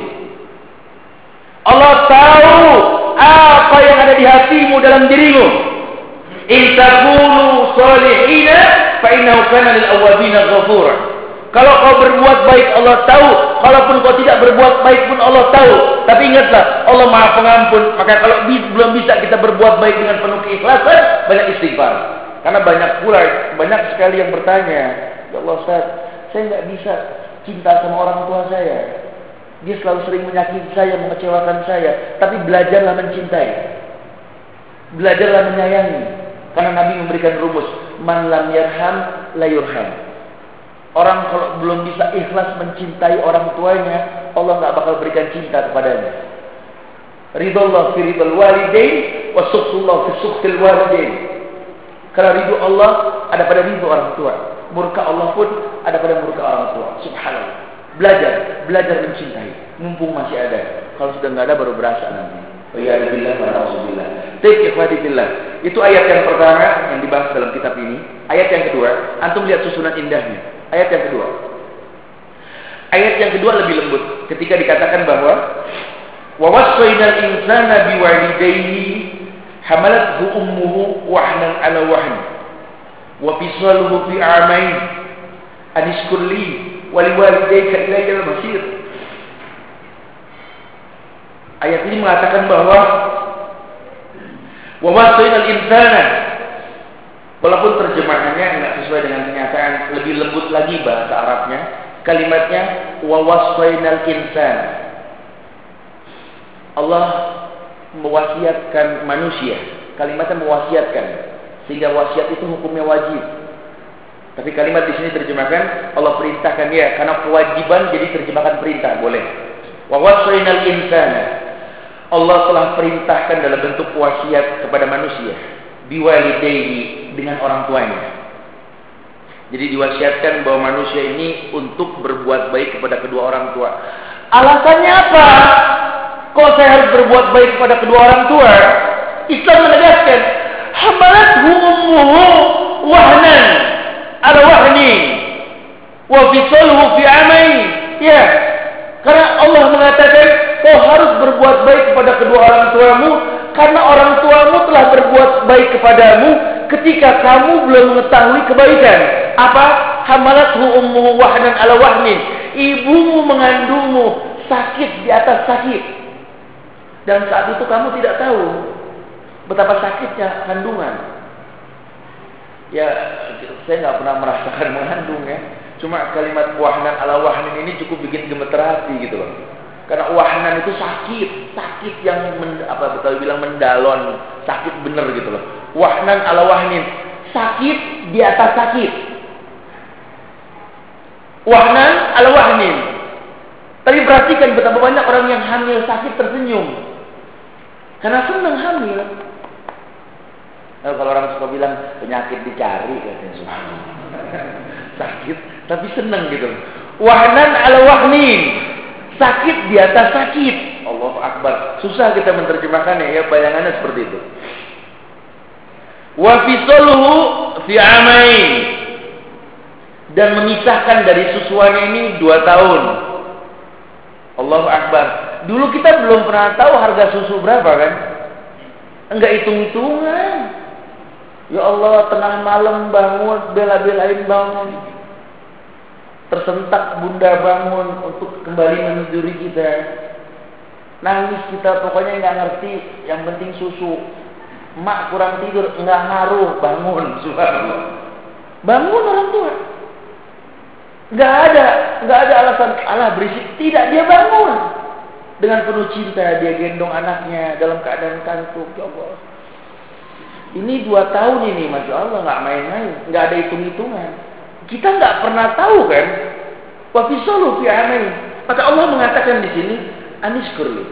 Allah tahu apa yang ada di hatimu, dalam dirimu. In takunu salihina fa innahu kana lil awwabina ghafura. Kalau kau berbuat baik Allah tahu, kalaupun kau tidak berbuat baik pun Allah tahu. Tapi ingatlah, Allah Maha Pengampun. Maka kalau belum bisa kita berbuat baik dengan penuh keikhlasan, banyak istighfar. Karena banyak pula, banyak sekali yang bertanya, ya Allah Ustaz, saya nggak bisa cinta sama orang tua saya. Dia selalu sering menyakiti saya, mengecewakan saya. Tapi belajarlah mencintai, belajarlah menyayangi. Karena Nabi memberikan rumus, man lam yarham la yurham. Orang kalau belum bisa ikhlas mencintai orang tuanya, Allah nggak bakal berikan cinta kepadanya. Ridallah fi ridal walidain wa sukhullah fi sukhil walidain. Karena ridho Allah ada pada ridho orang tua, murka Allah pun ada pada murka orang tua. Subhanallah. Belajar, belajar mencintai. Mumpung masih ada. Kalau sudah nggak ada baru berasa nanti. Wa'iyadzubillah wa na'udzubillah. Baik, ikhwati fillah. Itu ayat yang pertama yang dibahas dalam kitab ini. Ayat yang kedua, antum lihat susunan indahnya. Ayat yang kedua. Ayat yang kedua lebih lembut ketika dikatakan bahwa wa wassaynal insana biwalidayhi hamalathu ummuhu wahnan 'ala wahn wa fisaluhu fi 'amain anishkur li wa liwalidayka ilayya al-masir. Ayat ini mengatakan bahwa wa wassaynal insana, walaupun terjemahannya enggak sesuai dengan kenyataan, lebih lembut lagi bahasa Arabnya, kalimatnya wa wassaynal insana. Allah mewasiatkan manusia, kalimatnya mewasiatkan, sehingga wasiat itu hukumnya wajib. Tapi kalimat di sini terjemahkan Allah perintahkan, ya, karena kewajiban jadi terjemahkan perintah, boleh. Wa wassaynal insana, Allah telah perintahkan dalam bentuk wasiat kepada manusia, biwalidayhi, dengan orang tuanya. Jadi diwasiatkan bahwa manusia ini untuk berbuat baik kepada kedua orang tua. Alasannya apa? Kok saya harus berbuat baik kepada kedua orang tua? Islam menegaskan, hamalathu ummuhu wahnan ala wahni wa fisaluhu fi amain. Ya, karena Allah mengatakan kau harus berbuat baik kepada kedua orang tuamu karena orang tuamu telah berbuat baik kepadamu ketika kamu belum mengetahui kebaikan. Apa? Hamalathu ummuhu wahnan ala wahnin. Ibumu mengandungmu sakit di atas sakit. Dan saat itu kamu tidak tahu betapa sakitnya kandungan. Ya, saya nggak pernah merasakan mengandung ya. Cuma kalimat wahnan ala wahnin ini cukup bikin gemeter hati gitu loh. Karena wahnan itu sakit, sakit yang men, apa betul bilang mendalon, sakit bener gitu loh. Wahnan ala wahnin, sakit di atas sakit. Wahnan ala wahnin. Tapi perhatikan betapa banyak orang yang hamil sakit tersenyum karena senang hamil. Nah, kalau orang suka bilang penyakit dicari katanya sakit tapi senang gitu. Wahnan ala wahnin, sakit di atas sakit. Allahu Akbar. Susah kita menerjemahkannya ya, bayangannya seperti itu. Wa fisaluhu fi amain, dan memisahkan dari susuannya ini dua tahun. Allahu Akbar. Dulu kita belum pernah tahu harga susu berapa kan? Enggak hitung-hitungan. Ya Allah, tengah malam bangun, bela-belain bangun. Tersentak bunda bangun untuk kembali meniduri kita. Nangis kita, pokoknya nggak ngerti. Yang penting susu. Mak kurang tidur, nggak ngaruh, bangun. Subhanallah. Bangun orang tua. Nggak ada, nggak ada alasan Allah berisik. Tidak, dia bangun dengan penuh cinta. Dia gendong anaknya dalam keadaan kantuk. Ya Allah. Ini dua tahun ini, masya Allah, nggak main-main, nggak ada hitung-hitungan. Kita nggak pernah tahu kan? Wa fisalu fi amain. Maka Allah mengatakan di sini, anishkurli.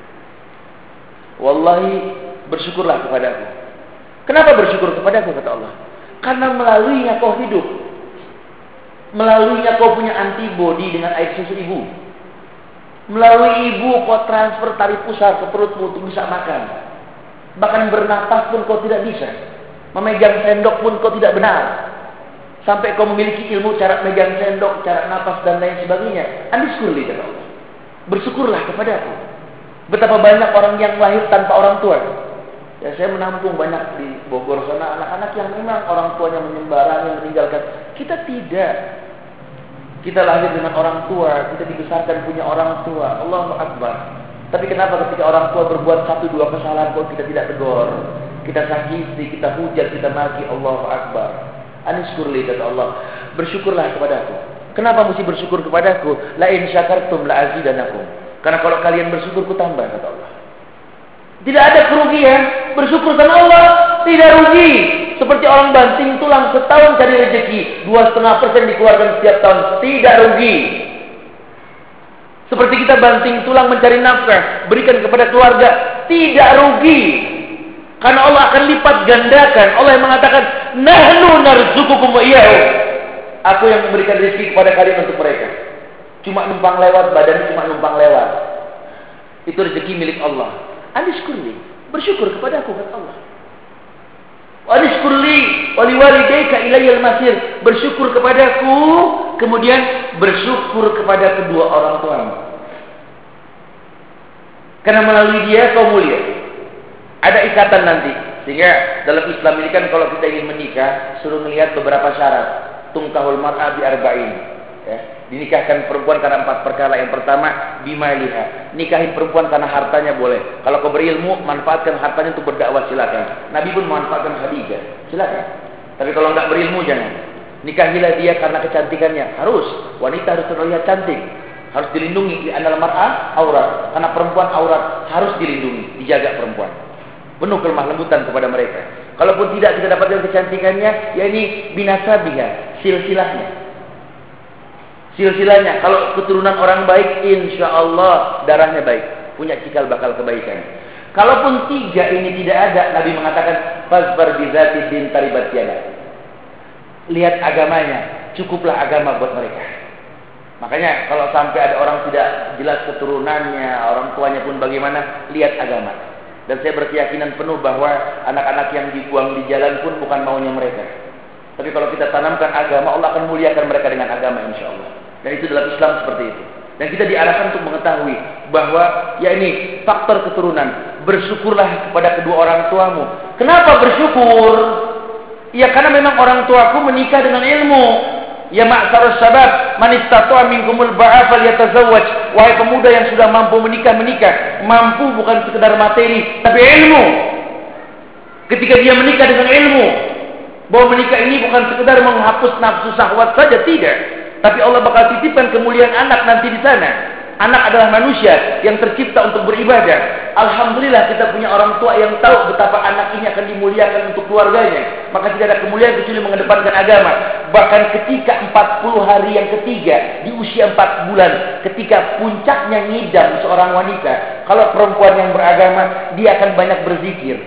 Wallahi, bersyukurlah kepadaku. Kenapa bersyukur kepadaku, kata Allah? Karena melaluinya kau hidup. Melaluinya kau punya antibodi dengan air susu ibu. Melalui ibu kau transfer tali pusar ke perutmu untuk bisa makan. Bahkan bernapas pun kau tidak bisa. Memegang sendok pun kau tidak benar. Sampai kau memiliki ilmu cara megang sendok, cara napas dan lain sebagainya. Anishkurli, kata Allah. Bersyukurlah kepadaku. Betapa banyak orang yang lahir tanpa orang tua. Ya, saya menampung banyak di Bogor sana anak-anak yang memang orang tuanya menyembarangi, meninggalkan. Kita tidak. Kita lahir dengan orang tua, kita dibesarkan punya orang tua. Allahu Akbar. Tapi kenapa ketika orang tua berbuat satu dua kesalahan kok kita tidak tegur, kita sakiti, kita hujat, kita maki? Allahu Akbar. Anishkurli, kata Allah. Bersyukurlah kepadaku. Kenapa mesti bersyukur kepadaku? La in syakartum la azidanakum. Karena kalau kalian bersyukur ku tambah, kata Allah. Tidak ada kerugian. Bersyukur sama Allah tidak rugi. Seperti orang banting tulang setahun cari rezeki, dua setengah persen dikeluarkan setiap tahun, tidak rugi. Seperti kita banting tulang mencari nafkah, berikan kepada keluarga, tidak rugi. Karena Allah akan lipat gandakan. Allah yang mengatakan, nahnu narzuqukum wa iyyahum. Aku yang memberikan rezeki kepada kalian untuk mereka. Cuma numpang lewat, badan cuma numpang lewat. Itu rezeki milik Allah. Anishkurli, bersyukur kepada aku, kata Allah. Anishkurli wali walidayka ilayyal masir. Bersyukur kepadaku, kemudian bersyukur kepada kedua orang tuamu. Karena melalui dia kau mulia. Ada ikatan nanti. Sehingga dalam Islam ini kan kalau kita ingin menikah, suruh melihat beberapa syarat. Tungkahul mar'a bi arba'in. Ya, dinikahkan perempuan karena empat perkara. Yang pertama, bimaliha. Nikahin perempuan karena hartanya boleh. Kalau kau berilmu, manfaatkan hartanya untuk berdakwah, silakan. Nabi pun memanfaatkan Khadijah, silakan. Tapi kalau enggak berilmu, jangan. Nikahilah dia karena kecantikannya. Harus. Wanita harus terlihat cantik. Harus dilindungi. Di anal mar'ah aurat. Karena perempuan aurat harus dilindungi. Dijaga perempuan. Penuh kelemah lembutan kepada mereka. Kalaupun tidak kita dapatkan kecantikannya, yakni binasabiha, silsilahnya. Silsilahnya, kalau keturunan orang baik, insya Allah darahnya baik, punya cikal bakal kebaikan. Kalaupun tiga ini tidak ada, Nabi mengatakan, fazbar bizati din taribat yadak. Lihat agamanya, cukuplah agama buat mereka. Makanya kalau sampai ada orang tidak jelas keturunannya, orang tuanya pun bagaimana, lihat agama. Dan saya berkeyakinan penuh bahwa anak-anak yang dibuang di jalan pun bukan maunya mereka. Tapi kalau kita tanamkan agama, Allah akan muliakan mereka dengan agama, insya Allah. Dan itu dalam Islam seperti itu. Dan kita diarahkan untuk mengetahui bahwa ya ini faktor keturunan. Bersyukurlah kepada kedua orang tuamu. Kenapa bersyukur? Ya karena memang orang tuaku menikah dengan ilmu. Ya ma'syarus syabab, man istata'a minkumul ba'a falyatazawwaj. Wahai pemuda yang sudah mampu menikah, menikah. Mampu bukan sekedar materi, tapi ilmu. Ketika dia menikah dengan ilmu, bahwa menikah ini bukan sekedar menghapus nafsu syahwat saja, tidak. Tapi Allah bakal titipkan kemuliaan anak nanti di sana. Anak adalah manusia yang tercipta untuk beribadah. Alhamdulillah kita punya orang tua yang tahu betapa anak ini akan dimuliakan untuk keluarganya. Maka tidak ada kemuliaan kecuali mengedepankan agama. Bahkan ketika empat puluh hari yang ketiga, di usia empat bulan, ketika puncaknya ngidam seorang wanita, kalau perempuan yang beragama, dia akan banyak berzikir.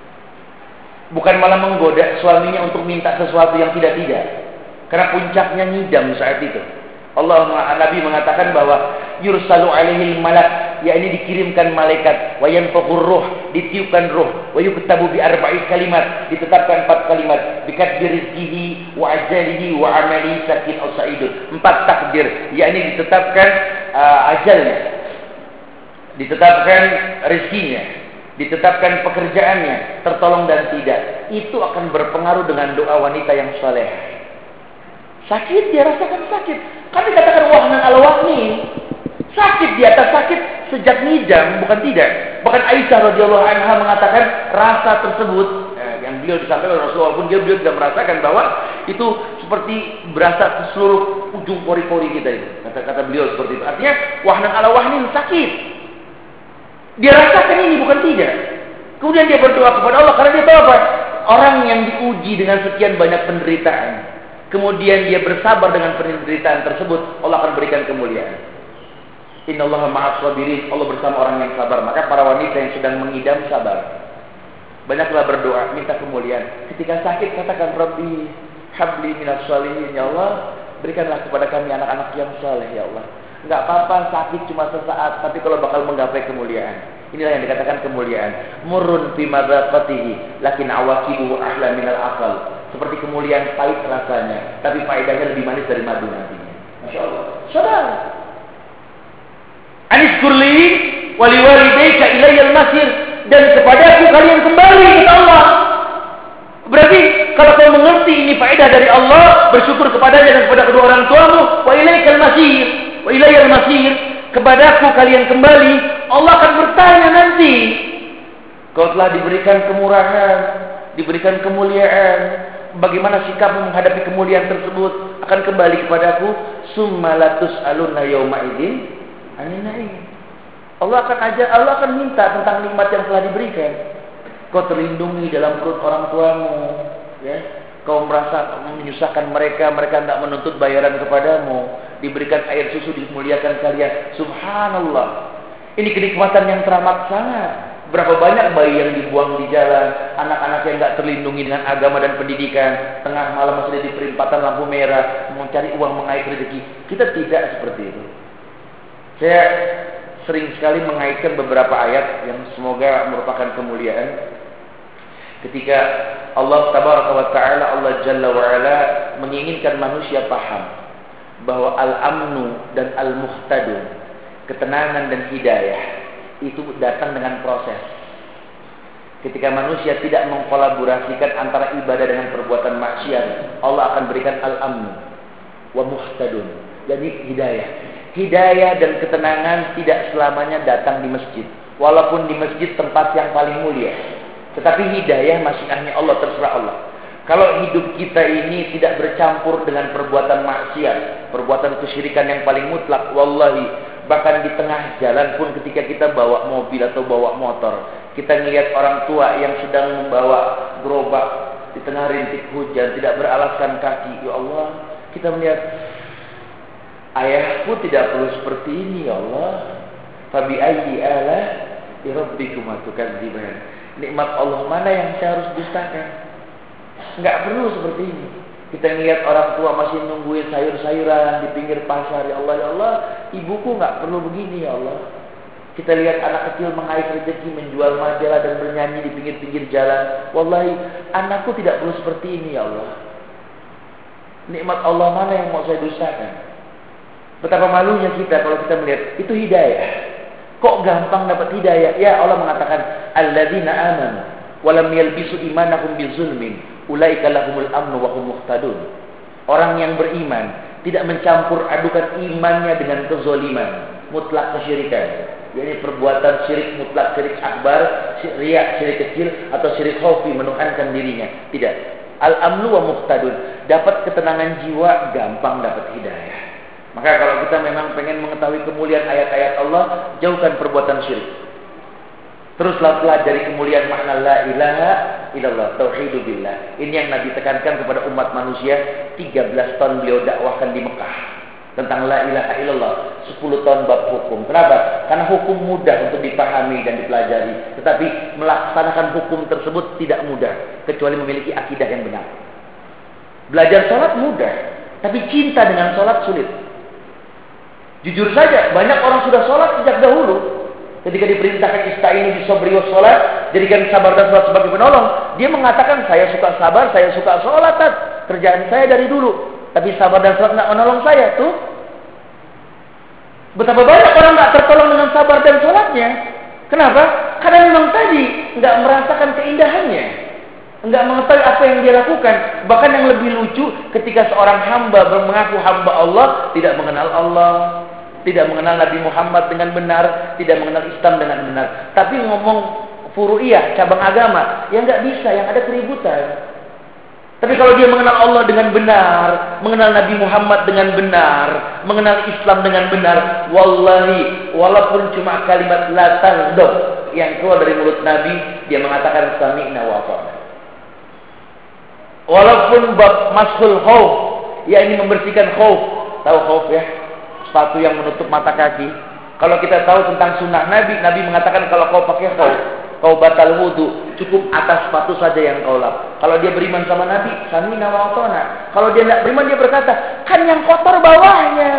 Bukan malah menggoda suaminya untuk minta sesuatu yang tidak-tidak. Karena puncaknya ngidam saat itu. Allah Nabi mengatakan bahwa yursalu alaihil malak, yakni dikirimkan malaikat, wa yanfukhur ruh, ditiupkan ruh, wa yuktabu bi arba'i kalimat, ditetapkan empat kalimat, bi kadri rizqihi wa ajalihi wa amali sakin aw sa'idun. Empat takdir, yakni ditetapkan uh, ajalnya, ditetapkan rezekinya, ditetapkan pekerjaannya, tertolong dan tidak. Itu akan berpengaruh dengan doa wanita yang saleh. Sakit, dia rasakan sakit. Kan dikatakan wahnan ala wahni. Sakit di atas sakit sejak ngidam, bukan tidak. Bahkan Aisyah radhiyallahu anha mengatakan rasa tersebut eh, yang beliau disampaikan oleh Rasulullah pun dia beliau tidak merasakan bahwa itu seperti berasa ke seluruh ujung pori-pori kita itu. Kata-kata beliau seperti itu. Artinya wahnan ala wahni, sakit. Dia rasakan ini, bukan tidak. Kemudian dia berdoa kepada Allah karena dia tahu apa? Orang yang diuji dengan sekian banyak penderitaan, kemudian dia bersabar dengan penderitaan tersebut, Allah akan berikan kemuliaan. Innallaha ma'as sabirin, Allah bersama orang yang sabar. Maka para wanita yang sedang mengidam sabar. Banyaklah berdoa, minta kemuliaan. Ketika sakit katakan Rabbi habli minas shalihin, ya Allah, berikanlah kepada kami anak-anak yang saleh ya Allah. Enggak apa-apa sakit cuma sesaat, tapi kalau bakal menggapai kemuliaan. Inilah yang dikatakan kemuliaan. Murrun fi madzaqatihi, lakin awaqibuhu ahla minal aqal. Seperti kemuliaan pahit rasanya, tapi faedahnya lebih manis dari madu nantinya. Masya Allah. Saudara, Anis kurli wali walidayka ilayyal masir, dan kepadaku kalian kembali kata Allah. Berarti kalau kau mengerti ini faedah dari Allah, bersyukur kepadanya dan kepada kedua orang tuamu, wa ilaikal masir, wa ilayyal masir, kepadaku kalian kembali. Allah akan bertanya nanti. Kau telah diberikan kemurahan, diberikan kemuliaan, bagaimana sikapmu menghadapi kemuliaan tersebut? Akan kembali kepadaku. Summa latus'aluna yawma idzin anin na'im. Allah akan ajar, Allah akan minta tentang nikmat yang telah diberikan. Kau terlindungi dalam perut orang tuamu, ya. Kau merasa menyusahkan mereka, mereka tidak menuntut bayaran kepadamu. Diberikan air susu, dimuliakan kalian. Subhanallah. Ini kenikmatan yang teramat sangat. Berapa banyak bayi yang dibuang di jalan, anak-anak yang tidak terlindungi dengan agama dan pendidikan, tengah malam masih di perempatan lampu merah, mencari uang mengait rezeki. Kita tidak seperti itu. Saya sering sekali mengaitkan beberapa ayat yang semoga merupakan kemuliaan. Ketika Allah Tabaraka wa Ta'ala, Allah Jalla wa Ala menginginkan manusia paham bahwa al-amnu dan al-muhtadun, ketenangan dan hidayah, itu datang dengan proses. Ketika manusia tidak mengkolaborasikan antara ibadah dengan perbuatan maksiat, Allah akan berikan al-amnu wa muhtadun, jadi hidayah. Hidayah dan ketenangan tidak selamanya datang di masjid, walaupun di masjid tempat yang paling mulia. Tetapi hidayah masyiahnya Allah, terserah Allah. Kalau hidup kita ini tidak bercampur dengan perbuatan maksiat, perbuatan kesyirikan yang paling mutlak, wallahi, bahkan di tengah jalan pun ketika kita bawa mobil atau bawa motor, kita ngelihat orang tua yang sedang membawa gerobak di tengah rintik hujan, tidak beralaskan kaki, ya Allah, kita melihat ayahku tidak perlu seperti ini, ya Allah. Fabi ayyi ala rabbikum tukadziban. Nikmat Allah mana yang saya harus dustakan? Enggak perlu seperti ini. Kita ngelihat orang tua masih nungguin sayur-sayuran di pinggir pasar. Ya Allah, ya Allah, ibuku nggak perlu begini ya Allah. Kita lihat anak kecil mengais rezeki, menjual majalah dan bernyanyi di pinggir-pinggir jalan. Wallahi, anakku tidak perlu seperti ini ya Allah. Nikmat Allah mana yang mau saya dustakan? Betapa malunya kita kalau kita melihat itu hidayah. Kok gampang dapat hidayah? Ya Allah mengatakan, alladzina amanu wa lam yalbisu imanahum bizulmin ulaika lahumul amnu wa hum muhtadun. Orang yang beriman tidak mencampur adukan imannya dengan kezaliman, mutlak kesyirikan. Yakni perbuatan syirik mutlak, syirik akbar, riya, syirik kecil atau syirik khafi, menuhankan dirinya. Tidak. Al-amnu wa muhtadun. Dapat ketenangan jiwa, gampang dapat hidayah. Maka kalau kita memang pengen mengetahui kemuliaan ayat-ayat Allah, jauhkan perbuatan syirik. Teruslah pelajari kemuliaan makna la ilaha illallah, tauhidu billah. Ini yang Nabi tekankan kepada umat manusia. tiga belas tahun beliau dakwahkan di Mekah tentang la ilaha illallah, sepuluh tahun bab hukum. Kenapa? Karena hukum mudah untuk dipahami dan dipelajari, tetapi melaksanakan hukum tersebut tidak mudah kecuali memiliki akidah yang benar. Belajar sholat mudah, tapi cinta dengan sholat sulit. Jujur saja, banyak orang sudah sholat sejak dahulu. Ketika diperintahkan istainu bisobri was sholat, jadikan sabar dan sholat sebagai penolong, dia mengatakan, saya suka sabar, saya suka sholat, kerjaan saya dari dulu. Tapi sabar dan sholat nggak menolong saya tuh. Betapa banyak orang nggak tertolong dengan sabar dan sholatnya. Kenapa? Karena memang tadi nggak merasakan keindahannya, nggak mengetahui apa yang dia lakukan. Bahkan yang lebih lucu, ketika seorang hamba mengaku hamba Allah, tidak mengenal Allah, tidak mengenal Nabi Muhammad dengan benar, tidak mengenal Islam dengan benar, tapi ngomong furu'iyah, cabang agama, yang nggak bisa, yang ada keributan. Tapi kalau dia mengenal Allah dengan benar, mengenal Nabi Muhammad dengan benar, mengenal Islam dengan benar, wallahi, walaupun cuma kalimat la taghdab yang keluar dari mulut Nabi, dia mengatakan sami'na wa ata'na. Walaupun bab mashul khauf, yakni membersihkan khauf, tahu khauf ya? Sepatu yang menutup mata kaki. Kalau kita tahu tentang sunnah Nabi, Nabi mengatakan kalau kau pakai khauf, kau batal wudu, cukup atas sepatu saja yang kau lap. Kalau dia beriman sama Nabi, sami'na wa ata'na. Kalau dia tidak beriman, dia berkata, kan yang kotor bawahnya.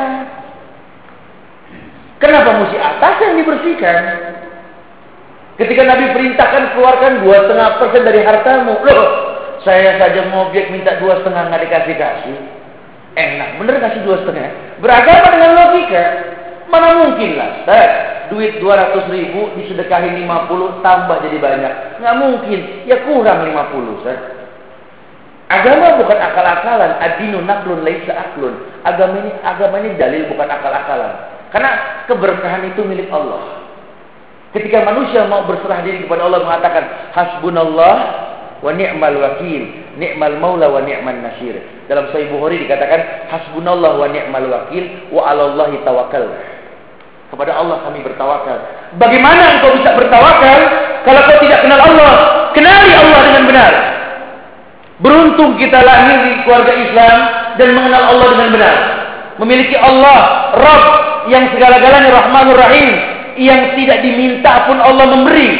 Kenapa mesti atas yang dibersihkan? Ketika Nabi perintahkan keluarkan dua setengah persen dari hartamu, loh, saya saja mau objek minta dua setengah nggak dikasih kasih. Enak, bener kasih dua setengah. Beragama dengan logika. Mana mungkin lah, Ustaz, duit dua ratus ribu disedekahin lima puluh tambah jadi banyak. Nggak mungkin, ya kurang lima puluh, Ustaz. Agama bukan akal-akalan, ad-dinu naqlun laisa aqlun. Agama ini agama ini dalil, bukan akal-akalan. Karena keberkahan itu milik Allah. Ketika manusia mau berserah diri kepada Allah, mengatakan hasbunallah wa ni'mal wakil, ni'mal maula wa ni'man nasir. Dalam Sahih Bukhari dikatakan hasbunallah wa ni'mal wakil wa 'alallahi tawakkal. Kepada Allah kami bertawakal. Bagaimana engkau bisa bertawakal kalau kau tidak kenal Allah? Kenali Allah dengan benar. Beruntung kita lahir di keluarga Islam dan mengenal Allah dengan benar. Memiliki Allah, Rabb yang segala-galanya Rahmanur Rahim, yang tidak diminta pun Allah memberi.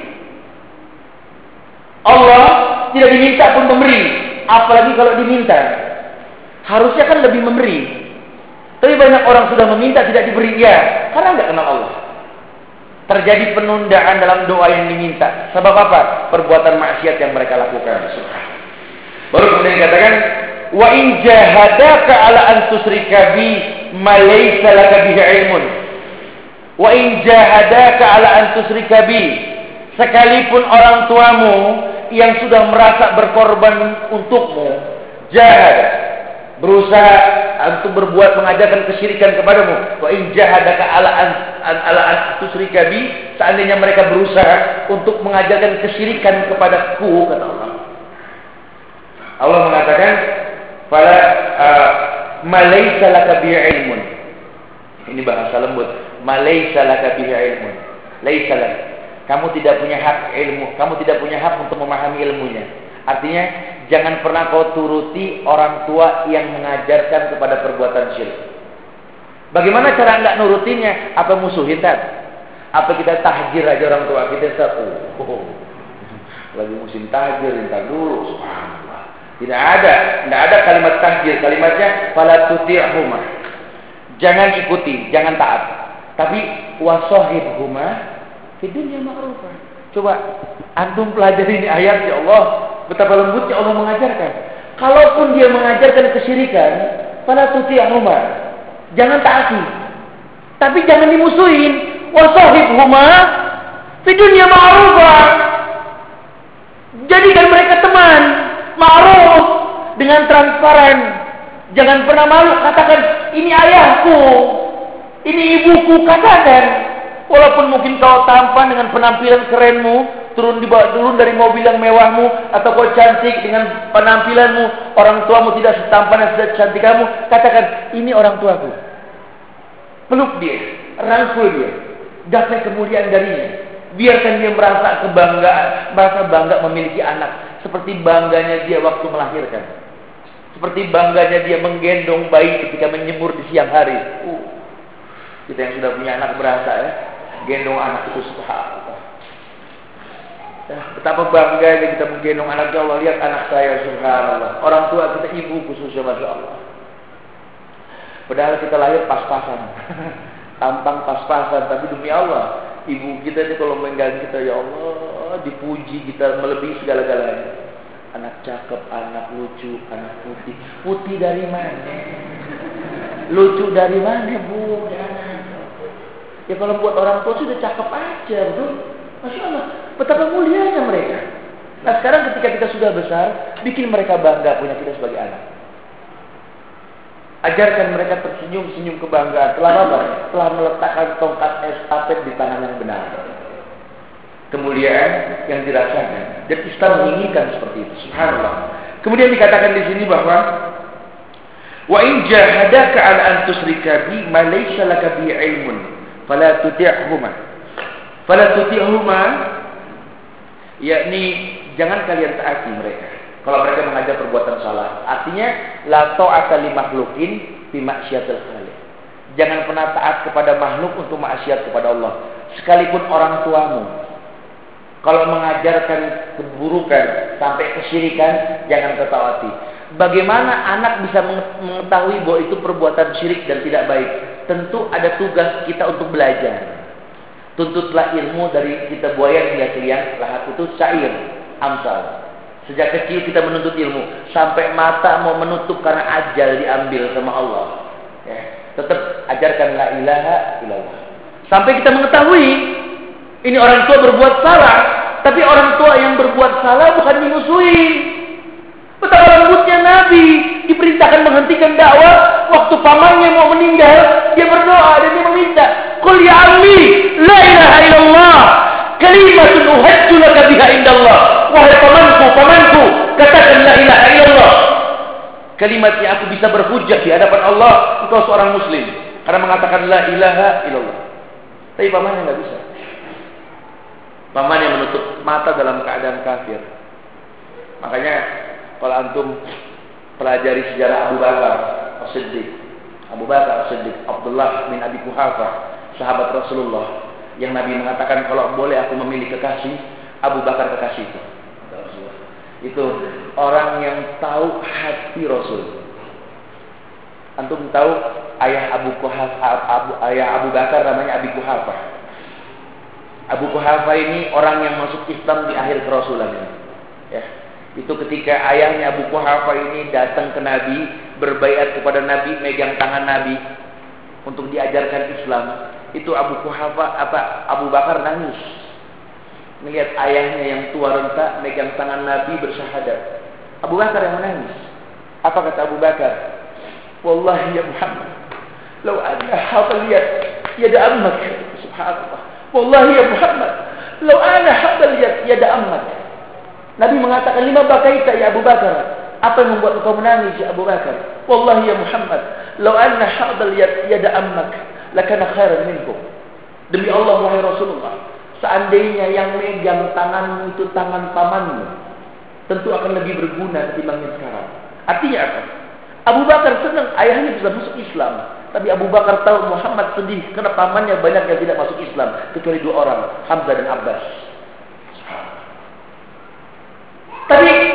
Allah tidak diminta pun memberi, apalagi kalau diminta. Harusnya kan lebih memberi. Tapi banyak orang sudah meminta tidak diberi, ya, karena nggak kenal Allah. Terjadi penundaan dalam doa yang diminta. Sebab apa? Perbuatan maksiat yang mereka lakukan. Baru kemudian dikatakan, wa in jahadaka ala an tusyrika bi ma laysa laka bihi ilmun. Wa in jahadaka ala an tusyrika bi, sekalipun orang tuamu yang sudah merasa berkorban untukmu, jahad, berusaha untuk berbuat mengajarkan kesyirikan kepadamu, wa in jahadaka ala an ala an tusyrika bi, seandainya mereka berusaha untuk mengajarkan kesyirikan kepadaku, kata Allah. Allah mengatakan fala uh, malaysa laka bihi ilmun. Ini bahasa lembut. Malaysa laka bihi ilmun. Laisa lak. Kamu tidak punya hak ilmu, kamu tidak punya hak untuk memahami ilmunya. Artinya, jangan pernah kau turuti orang tua yang mengajarkan kepada perbuatan syirik. Bagaimana cara enggak nurutinnya? Apa musuhin tak? Apa kita tahjir aja orang tua kita? Oh, oh. Lagi musim tahjir, entar dulu. Subhanallah. Tidak ada, tidak ada kalimat tahdir. Kalimatnya fala tuti'huma. Jangan ikuti, jangan taat. Tapi wasahibhuma fid dunya ma'rufah. Coba antum pelajari ini ayat, ya Allah, betapa lembutnya Allah mengajarkan. Kalaupun dia mengajarkan kesyirikan, fala tuti'huma. Jangan taati. Tapi jangan dimusuhin. Wasahibhuma fid dunya ma'rufah. Jadikan mereka teman. Ma'ruf, dengan transparan. Jangan pernah malu katakan ini ayahku, ini ibuku, katakan. Walaupun mungkin kau tampan dengan penampilan kerenmu, turun di bawah turun dari mobil yang mewahmu, atau kau cantik dengan penampilanmu, orang tuamu tidak setampan dan tidak cantik kamu, katakan ini orang tuaku. Peluk dia, rangkul dia, dapat kemuliaan darinya. Biarkan dia merasa kebanggaan, merasa bangga memiliki anak. Seperti bangganya dia waktu melahirkan. Seperti bangganya dia menggendong bayi ketika menyemur di siang hari. Uh, kita yang sudah punya anak berasa ya, gendong anak itu subhanallah. Ya, betapa bangganya kita menggendong anak. Ya Allah, lihat anak saya, subhanallah. Orang tua kita, ibu khususnya, masya Allah. Padahal kita lahir pas-pasan, tampang pas-pasan, tapi demi Allah, ibu kita itu kalau menggendong kita, ya Allah, dipuji kita melebihi segala-galanya. Anak cakep, anak lucu, anak putih. Putih dari mana? Lucu dari mana, Bu? Ya, ya kalau buat orang tua sudah cakep aja, betul? Masya Allah, betapa mulianya mereka. Nah sekarang ketika kita sudah besar, bikin mereka bangga punya kita sebagai anak. Ajarkan mereka tersenyum-senyum kebanggaan. Telah apa? Telah meletakkan tongkat estafet di tangan yang benar. Kemuliaan yang dirasakan. Dan Islam menginginkan seperti itu. Subhanallah. Kemudian dikatakan di sini bahwa wa in jahadaka 'ala an tusyrika bi ma laysa laka bi 'ilmun fala tuti'huma. Fala tuti'huma, yakni jangan kalian taati mereka kalau mereka mengajar perbuatan salah. Artinya la ta'ata li makhluqin fi maksiatil khaliq. Jangan pernah taat kepada makhluk untuk maksiat kepada Allah. Sekalipun orang tuamu kalau mengajarkan keburukan sampai kesyirikan, jangan ketaati. Bagaimana anak bisa mengetahui bahwa itu perbuatan syirik dan tidak baik? Tentu ada tugas kita untuk belajar. Tuntutlah ilmu dari kita buaya hingga keliang, lahat itu syair, amsal. Sejak kecil kita menuntut ilmu, sampai mata mau menutup karena ajal diambil sama Allah. Ya, tetap ajarkan la ilaha illallah. Sampai kita mengetahui ini orang tua berbuat salah, tapi orang tua yang berbuat salah bukan dimusuhin. Betapa lembutnya Nabi diperintahkan menghentikan dakwah waktu pamannya mau meninggal, dia berdoa dan dia meminta, "Qul ya ammi, la ilaha illallah, kalimatun uhajju laka biha indallah." Wahai pamanku, pamanku, katakan la ilaha illallah. Kalimat yang aku bisa berhujjah di hadapan Allah, engkau seorang muslim karena mengatakan la ilaha illallah. Tapi pamannya enggak bisa. Paman yang menutup mata dalam keadaan kafir. Makanya kalau antum pelajari sejarah Abu Bakar As-Siddiq, Abu Bakar As-Siddiq, Abdullah bin Abi Quhafah, sahabat Rasulullah, yang Nabi mengatakan kalau boleh aku memilih kekasih, Abu Bakar kekasihku. Itu orang yang tahu hati Rasul. Antum tahu ayah Abu Quhafah, Abu, ayah Abu Bakar namanya Abi Quhafah. Abu Quhafah ini orang yang masuk Islam di akhir kerasulan. Ya. Itu ketika ayahnya Abu Quhafah ini datang ke Nabi, berbaiat kepada Nabi, megang tangan Nabi untuk diajarkan Islam. Itu Abu Quhafah apa Abu Bakar nangis melihat ayahnya yang tua renta megang tangan Nabi bersyahadat. Abu Bakar yang menangis. Apa kata Abu Bakar? Wallahi ya Muhammad, law anna hadal yad yad ammak, subhanallah. Wallahi ya Muhammad, law anna hadal yad yad ammak. Nabi mengatakan, lima bakaita ya Abu Bakar. Apa yang membuat engkau menangis ya Abu Bakar? Wallahi ya Muhammad, law anna hadal yad yad ammak lakana khairan minkum. Demi Allah wahai Rasulullah, seandainya yang megang tanganmu itu tangan pamanmu, tentu akan lebih berguna ketimbang yang sekarang. Artinya apa? Abu Bakar senang ayahnya bisa masuk Islam, tapi Abu Bakar tahu Muhammad sedih karena pamannya banyak yang tidak masuk Islam, kecuali dua orang, Hamzah dan Abbas. Tapi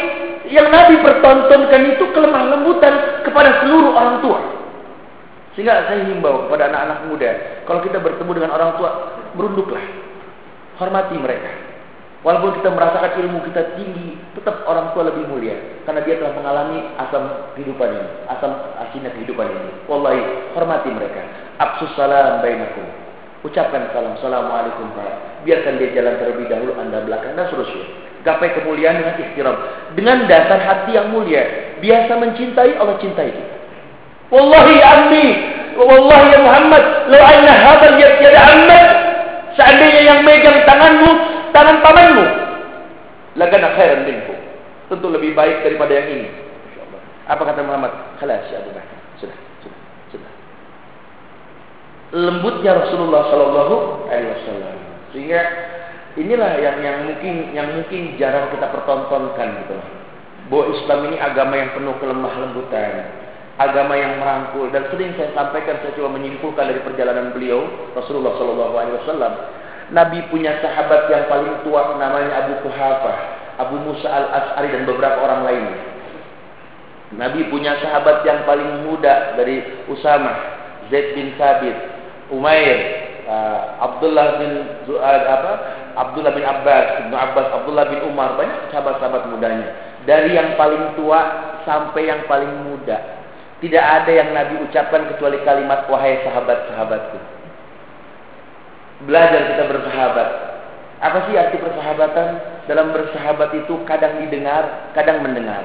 Yang Nabi pertontonkan itu kelemah lembutan kepada seluruh orang tua. Sehingga saya himbau kepada anak-anak muda, kalau kita bertemu dengan orang tua, berunduklah, hormati mereka. Walaupun kita merasakan ilmu kita tinggi, tetap orang tua lebih mulia, karena dia telah mengalami asam kehidupan ini, asam asinnya kehidupan ini. Wallahi, hormati mereka. Absus salam bainakum. Ucapkan salam, assalamualaikum Pak. Biarkan dia jalan terlebih dahulu, Anda belakang, dan seterusnya. Gapai kemuliaan dengan ihtiram, dengan dasar hati yang mulia. Biasa mencintai, Allah cintai kita. Wallahi ya ammi, wallahi ya Muhammad, law anna hadzal yad yad ammak, seandainya yang megang tanganmu, tangan pamanmu, lagana khairan minhu, tentu lebih baik daripada yang ini. Insyaallah. Apa kata Muhammad? Khalas ya Abu Bakar. Sudah, sudah, sudah. Lembutnya Rasulullah sallallahu alaihi wasallam. Sehingga inilah yang yang mungkin yang mungkin jarang kita pertontonkan gitu loh. Bahwa Islam ini agama yang penuh kelemah lembutan, agama yang merangkul, dan sering saya sampaikan, saya coba menyimpulkan dari perjalanan beliau Rasulullah sallallahu alaihi wasallam. Nabi punya sahabat yang paling tua namanya Abu Quhafah, Abu Musa al-As'ari, dan beberapa orang lainnya. Nabi punya sahabat yang paling muda dari Usamah, Zaid bin Thabit, Umair, uh, Abdullah bin Zu'ad, apa? Abdullah bin Abbas, Ibnu Abbas, Abdullah bin Umar, banyak sahabat-sahabat mudanya. Dari yang paling tua sampai yang paling muda, tidak ada yang Nabi ucapkan kecuali kalimat wahai sahabat-sahabatku. Belajar kita bersahabat. Apa sih arti persahabatan? Dalam bersahabat itu kadang didengar, kadang mendengar.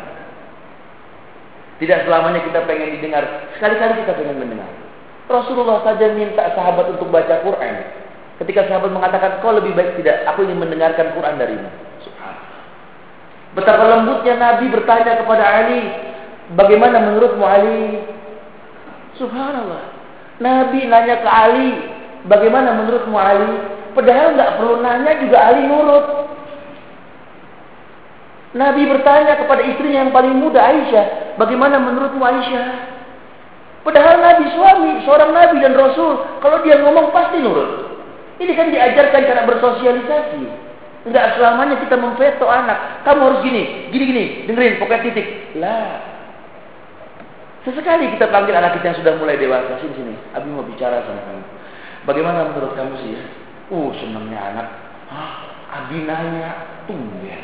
Tidak selamanya kita pengen didengar, sekali-kali kita pengen mendengar. Rasulullah saja minta sahabat untuk baca Quran. Ketika sahabat mengatakan, kau lebih baik tidak, aku ingin mendengarkan Quran darimu. Subhanallah. Betapa lembutnya Nabi bertanya kepada Ali, bagaimana menurutmu Ali? Subhanallah. Nabi nanya ke Ali, bagaimana menurutmu Ali? Padahal nggak perlu nanya juga Ali nurut. Nabi bertanya kepada istrinya yang paling muda, Aisyah, bagaimana menurutmu Aisyah? Padahal Nabi suami, seorang Nabi dan Rasul, kalau dia ngomong pasti nurut. Ini kan diajarkan cara bersosialisasi. Enggak selamanya kita memveto anak. Kamu harus gini, gini-gini, dengerin, pokoknya titik. Lah. Sesekali kita panggil anak kita yang sudah mulai dewasa, sini sini, Abi mau bicara sama kamu. Bagaimana menurut kamu sih ya? Uh, senangnya anak. Hah, Abi nanya, tumben.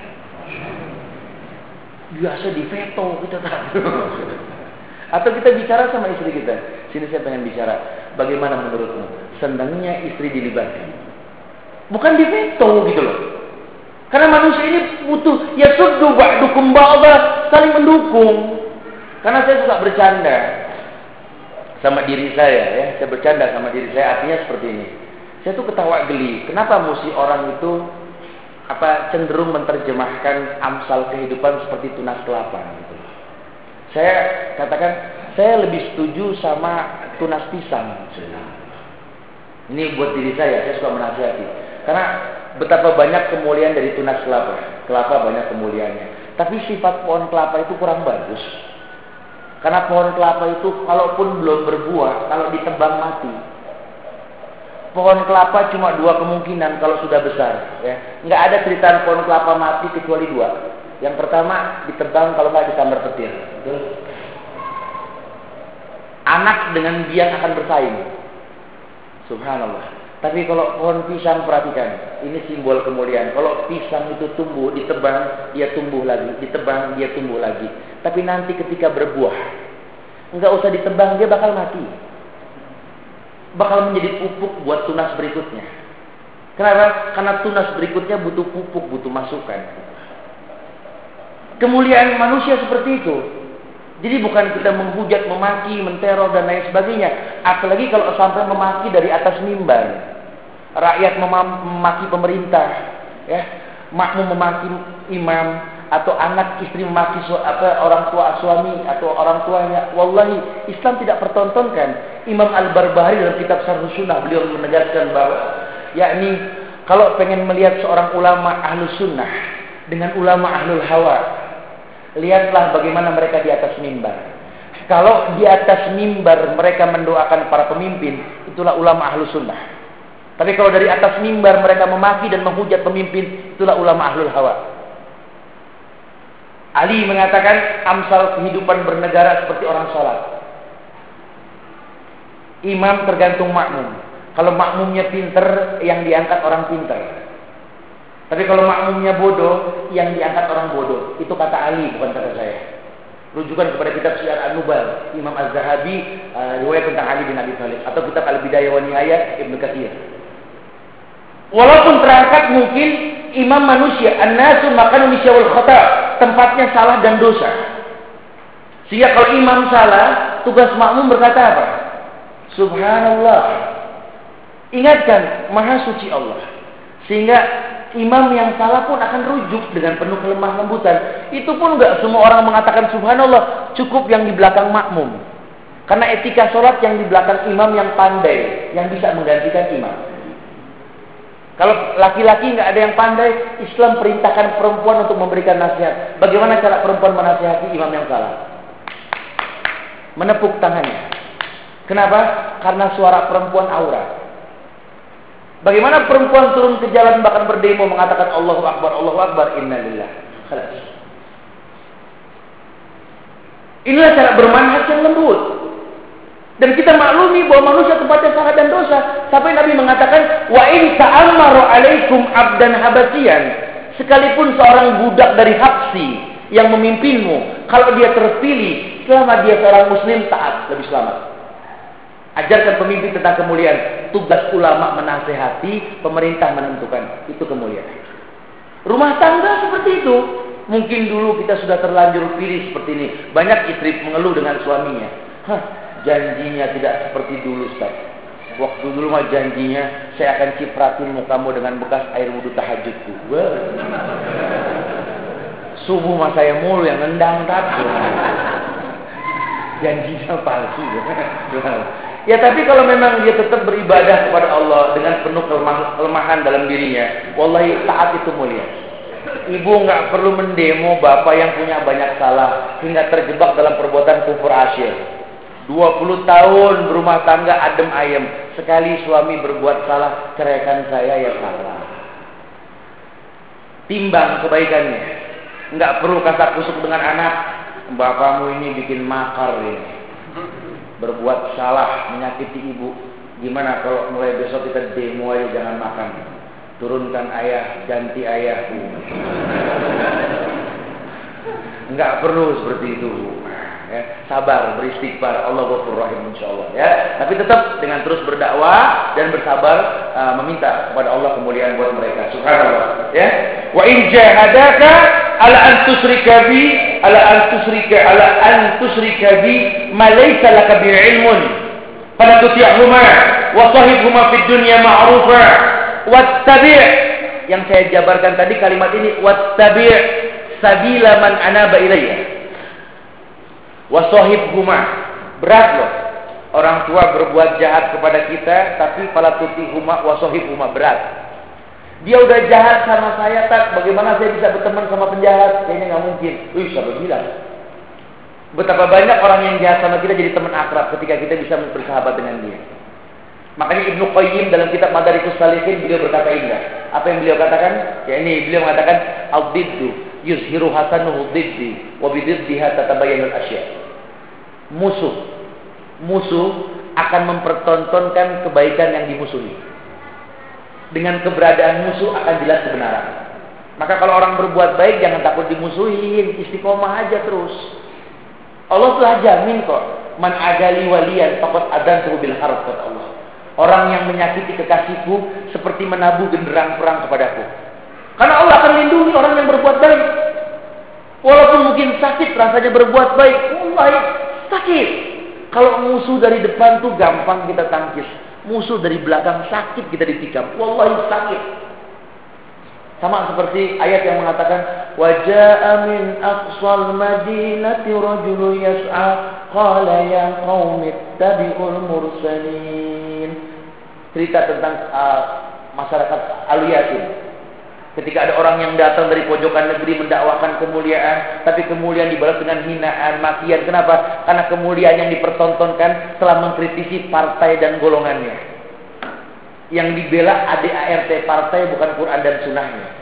Biasa di veto kita tak. Atau kita bicara sama istri kita. Sini saya pengen bicara. Bagaimana menurutmu? Senangnya istri dilibatkan. Bukan di veto gitu loh. Karena manusia ini butuh ya suddu ba'dukum ba'dha, saling mendukung. Karena saya suka bercanda sama diri saya ya. Saya bercanda sama diri saya, artinya seperti ini. Saya tuh ketawa geli. Kenapa mesti orang itu apa cenderung menerjemahkan amsal kehidupan seperti tunas kelapa gitu. Saya katakan saya lebih setuju sama tunas pisang. Ini buat diri saya, saya suka menasihati. Karena betapa banyak kemuliaan dari tunas kelapa. Kelapa banyak kemuliaannya. Tapi sifat pohon kelapa itu kurang bagus. Karena pohon kelapa itu kalaupun belum berbuah, kalau ditebang mati. Pohon kelapa cuma dua kemungkinan kalau sudah besar. Ya. Nggak ada cerita pohon kelapa mati kecuali dua. Yang pertama ditebang, kalau nggak disambar petir. Betul? Anak dengan biang akan bersaing. Subhanallah. Tapi kalau pohon pisang, perhatikan, ini simbol kemuliaan. Kalau pisang itu tumbuh, ditebang, dia tumbuh lagi, ditebang, dia tumbuh lagi. Tapi nanti ketika berbuah, nggak usah ditebang, dia bakal mati. Bakal menjadi pupuk buat tunas berikutnya. Kenapa? Karena tunas berikutnya butuh pupuk, butuh masukan. Kemuliaan manusia seperti itu. Jadi bukan kita menghujat, memaki, menteror dan lain sebagainya. Apalagi kalau sampai memaki dari atas mimbar. Rakyat memaki pemerintah, ya, makmum memaki imam, atau anak istri memaki apa orang tua suami atau orang tuanya. Wallahi, Islam tidak pertontonkan. Imam Al-Barbahari dalam kitab Syarh Sunnah beliau menegaskan bahwa yakni kalau pengen melihat seorang ulama Ahlus Sunnah dengan ulama Ahlul Hawa, lihatlah bagaimana mereka di atas mimbar. Kalau di atas mimbar mereka mendoakan para pemimpin, itulah ulama Ahlus Sunnah. Tapi kalau dari atas mimbar mereka memaki dan menghujat pemimpin, itulah ulama Ahlul Hawa. Ali mengatakan amsal kehidupan bernegara seperti orang sholat. Imam tergantung makmum. Kalau makmumnya pinter, yang diangkat orang pinter. Tapi kalau makmumnya bodoh, yang diangkat orang bodoh. Itu kata Ali, bukan kata saya. Rujukan kepada kitab Syiar An-Nubal, Imam Az-Zahabi, uh, riwayat tentang Ali bin Abi Thalib, atau kitab Al-Bidayah wa Nihayah Ibnu Katsir. Walaupun terangkat mungkin imam manusia, an-nasu makanu misyawul khata, tempatnya salah dan dosa. Sehingga kalau imam salah, tugas makmum berkata apa? Subhanallah. Ingatkan maha suci Allah. Sehingga imam yang salah pun akan rujuk dengan penuh kelemah lembutan. Itu pun enggak semua orang mengatakan subhanallah, cukup yang di belakang makmum. Karena etika sholat yang di belakang imam yang pandai, yang bisa menggantikan imam. Kalau laki-laki nggak ada yang pandai, Islam perintahkan perempuan untuk memberikan nasihat. Bagaimana cara perempuan menasihati imam yang salah? Menepuk tangannya. Kenapa? Karena suara perempuan aura. Bagaimana perempuan turun ke jalan bahkan berdemo mengatakan Allahu Akbar, Allahu Akbar, innalillah. Khalas. Inilah cara bermanhaj yang lembut. Dan kita maklumi bahwa manusia tempatnya salah dan dosa. Sampai Nabi mengatakan, wa in ta'ammaru alaikum abdan habasian. Sekalipun seorang budak dari Habsi yang memimpinmu, kalau dia terpilih, selama dia seorang muslim taat, lebih selamat. Ajarkan pemimpin tentang kemuliaan. Tugas ulama menasehati, pemerintah menentukan. Itu kemuliaan. Rumah tangga seperti itu. Mungkin dulu kita sudah terlanjur pilih seperti ini. Banyak istri mengeluh dengan suaminya. Hah, janjinya tidak seperti dulu, Ustaz. Waktu dulu mah janjinya saya akan cipratin mukamu dengan bekas air wudhu tahajudku. Wah. Subuh mah saya mulu yang nendang tadi. Janjinya palsu. Ya tapi kalau memang dia tetap beribadah kepada Allah dengan penuh kelemah, kelemahan dalam dirinya, wallahi taat itu mulia. Ibu nggak perlu mendemo bapak yang punya banyak salah hingga terjebak dalam perbuatan kufur asyir. dua puluh tahun berumah tangga adem ayem, sekali suami berbuat salah, ceraikan saya ya salah. Timbang kebaikannya. Nggak perlu kasak kusuk dengan anak. Bapakmu ini bikin makar ini. Berbuat salah, menyakiti ibu. Gimana kalau mulai besok kita demo aja jangan makan. Turunkan ayah, ganti ayahku. Enggak perlu seperti itu. Ya, sabar, beristighfar, Allah Ghafur Rahim insyaallah ya. Tapi tetap dengan terus berdakwah dan bersabar uh, meminta kepada Allah kemuliaan buat mereka. Subhanallah, ya. Wa in jahadaka ala an tusyrika bi ala an tusyrika ala an tusyrika bi ma laysa laka bi ilmun. Fala tuti'huma wa sahibhuma fid dunya ma'rufa. Wattabi', yang saya jabarkan tadi kalimat ini, wattabi' sabila man anaba ilayya. Wasahibhuma, berat loh. Orang tua berbuat jahat kepada kita, tapi fala tutihuma wasahibhuma, berat. Dia udah jahat sama saya, tak bagaimana saya bisa berteman sama penjahat? Kayaknya nggak mungkin. Wih, siapa bilang? Betapa banyak orang yang jahat sama kita jadi teman akrab ketika kita bisa bersahabat dengan dia. Makanya Ibnu Qayyim dalam kitab Madarikus Salihin beliau berkata indah. Apa yang beliau katakan? Ya ini beliau mengatakan al-diddu yuzhiru hasanuhu diddi wa bididdiha tatabayyanul asya'. Musuh musuh akan mempertontonkan kebaikan yang dimusuhi. Dengan keberadaan musuh akan jelas kebenaran. Maka kalau orang berbuat baik jangan takut dimusuhin, istiqomah aja terus. Allah telah jamin kok, man adali waliyan faqad adantuhu bil harb, kata Allah. Orang yang menyakiti kekasihku seperti menabuh genderang perang kepadaku. Karena Allah akan lindungi orang yang berbuat baik. Walaupun mungkin sakit rasanya berbuat baik, wallahi sakit. Kalau musuh dari depan tuh gampang kita tangkis. Musuh dari belakang sakit kita ditikam. Wallahi sakit. Sama seperti ayat yang mengatakan waja'a min aqsal madinati rajulun yas'a qala ya qaumi ittabi'ul mursalin. Cerita tentang uh, masyarakat Al-Yasin. Ketika ada orang yang datang dari pojokan negeri mendakwakan kemuliaan, tapi kemuliaan dibalas dengan hinaan, makian. Kenapa? Karena kemuliaan yang dipertontonkan telah mengkritisi partai dan golongannya. Yang dibela A D A R T partai, bukan Quran dan sunnahnya.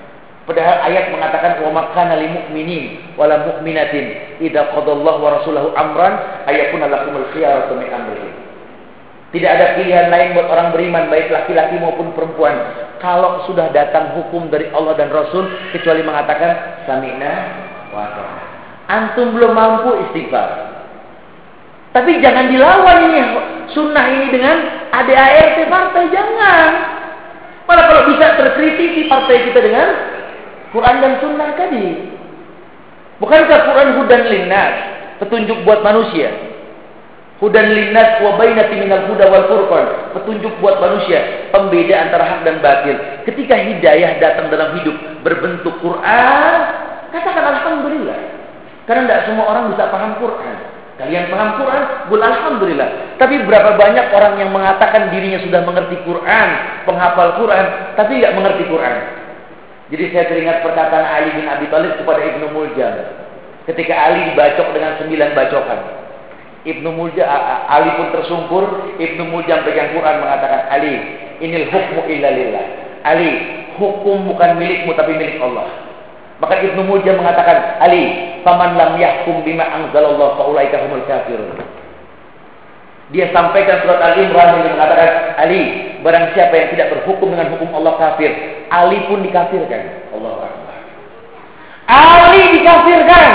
Padahal ayat mengatakan wa makana lil mu'minin wala mu'minatin idza qadallahu wa rasuluhu amran ayakuna lakumul khiyaratu min amrihim. Tidak ada pilihan lain buat orang beriman baik laki-laki maupun perempuan kalau sudah datang hukum dari Allah dan Rasul kecuali mengatakan sami'na wa ata'na. Antum belum mampu istighfar. Tapi jangan dilawan ini sunnah ini dengan A D A R T partai, jangan. Malah kalau bisa terkritisi partai kita dengan Quran dan sunnah tadi. Bukankah Quran hudan linnas, petunjuk buat manusia? Hudan linnas wa bainati minal huda wal furqan, petunjuk buat manusia, pembeda antara hak dan batil. Ketika hidayah datang dalam hidup berbentuk Quran, katakan alhamdulillah. Karena tidak semua orang bisa paham Quran. Kalian paham Quran, bul alhamdulillah. Tapi berapa banyak orang yang mengatakan dirinya sudah mengerti Quran, penghafal Quran, tapi tidak mengerti Quran. Jadi saya teringat perkataan Ali bin Abi Thalib kepada Ibnu Muljam ketika Ali dibacok dengan sembilan bacokan. Ibnu Muljam, Ali pun tersungkur. Ibnu Muljam pegang Quran mengatakan, Ali, inil hukmu illa lillah. Ali, hukum bukan milikmu tapi milik Allah. Maka Ibnu Muljam mengatakan, Ali, faman lam yahkum bima anzalallah fa ulaika humul kafirun. Dia sampaikan surat Al-Imran yang mengatakan, Ali, barang siapa yang tidak berhukum dengan hukum Allah kafir. Ali pun dikafirkan. Allahu Akbar. Ali dikafirkan.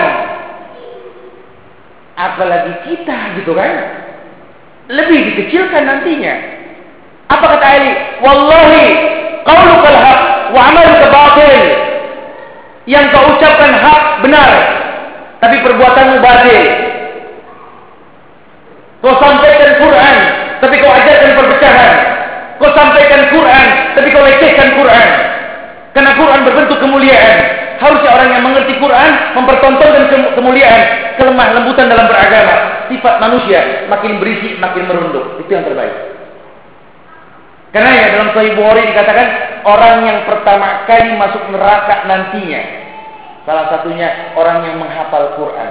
Apalagi kita gitu kan. Lebih dikecilkan nantinya. Apa kata Ali? Wallahi qaulukal haq wa amaluka batil. Yang kau ucapkan hak benar, tapi perbuatanmu batil. Kau sampaikan Quran, tapi kau ajarkan perpecahan. Kau sampaikan Quran, tapi kau lecehkan Quran. Karena Quran berbentuk kemuliaan. Harusnya orang yang mengerti Quran mempertontonkan kemuliaan, kelemah lembutan dalam beragama. Sifat manusia makin berisik, makin merunduk. Itu yang terbaik. Karena ya dalam Sahih Bukhari dikatakan orang yang pertama kali masuk neraka nantinya, salah satunya orang yang menghafal Quran,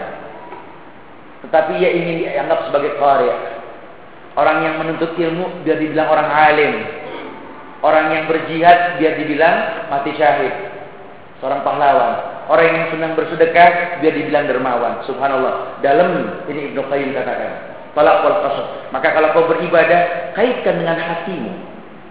tetapi ia ingin dianggap sebagai qari'. Orang yang menuntut ilmu biar dibilang orang alim. Orang yang berjihad biar dibilang mati syahid, seorang pahlawan. Orang yang senang bersedekah biar dibilang dermawan. Subhanallah. Dalam ini Ibnu Qayyim katakan, talaq wal qasad. Maka kalau kau beribadah, kaitkan dengan hatimu.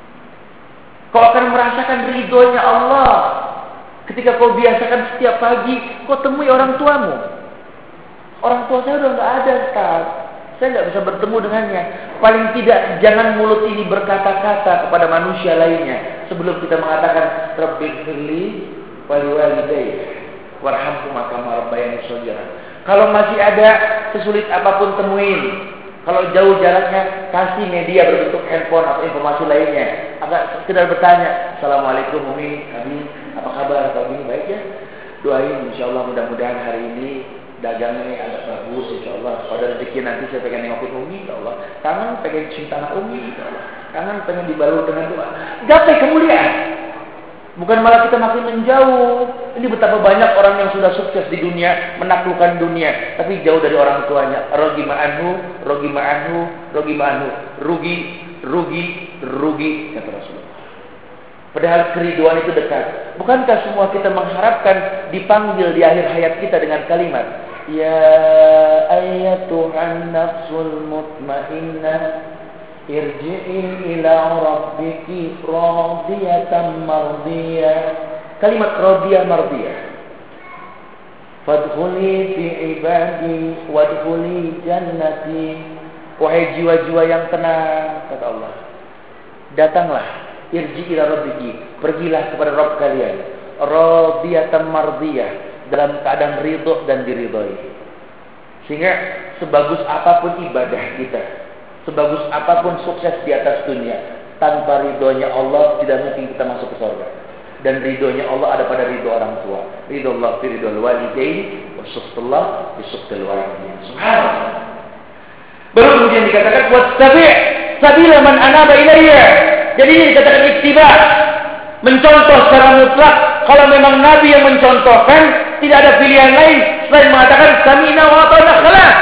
Kau akan merasakan ridhonya Allah ketika kau biasakan setiap pagi kau temui orang tuamu. Orang tua saya udah nggak ada, Ustaz. Saya nggak bisa bertemu dengannya. Paling tidak jangan mulut ini berkata-kata kepada manusia lainnya sebelum kita mengatakan Rabbighfirli wa liwalidayya warhamhuma kama rabbayani shaghira. Kalau masih ada sesulit apapun temuin. Kalau jauh jaraknya, kasih media berbentuk handphone atau informasi lainnya. Agak sekedar bertanya, Assalamualaikum Umi, Abi, apa kabar? Kalau ini baik ya? Doain, insya Allah mudah-mudahan hari ini dagangnya agak bagus, insya Allah. Kalau ada rezeki nanti saya pengen nengokin Umi, insya Allah. Kangen pengen cium tangan Umi, insya Allah. Kangen pengen dibalut dengan doa. Gapai kemuliaan. Bukan malah kita makin menjauh. Ini betapa banyak orang yang sudah sukses di dunia, menaklukkan dunia, tapi jauh dari orang tuanya. Rogi ma'anhu, rogi ma'anhu, rogi ma'anhu. Rugi, rugi, rugi, kata Rasulullah. Padahal keriduan itu dekat. Bukankah semua kita mengharapkan dipanggil di akhir hayat kita dengan kalimat, Ya ayyatuhan nafsul mutmainnah, irji'i ila rabbiki radiyatan mardiyah. Kalimat radiyah mardiyah. Fadkhuli fi ibadi wadkhuli jannati. Wahai jiwa-jiwa yang tenang, kata Allah, datanglah, irji'i ila rabbiki, pergilah kepada Rabb kalian, radiyatan mardiyah, dalam keadaan ridho dan diridhoi. Sehingga sebagus apapun ibadah kita, sebagus apapun sukses di atas dunia, tanpa ridhonya Allah tidak mungkin kita masuk ke surga. Dan ridhonya Allah ada pada ridho orang tua. Ridho Allah fi ridho al-walidain wa suhtullah fi suhtul walidain. Subhanallah. Baru kemudian dikatakan wattabi' sabila man anaba ilayya. Jadi ini dikatakan ittiba, mencontoh secara mutlak. Kalau memang Nabi yang mencontohkan, tidak ada pilihan lain selain mengatakan sami'na wa ata'na khalas.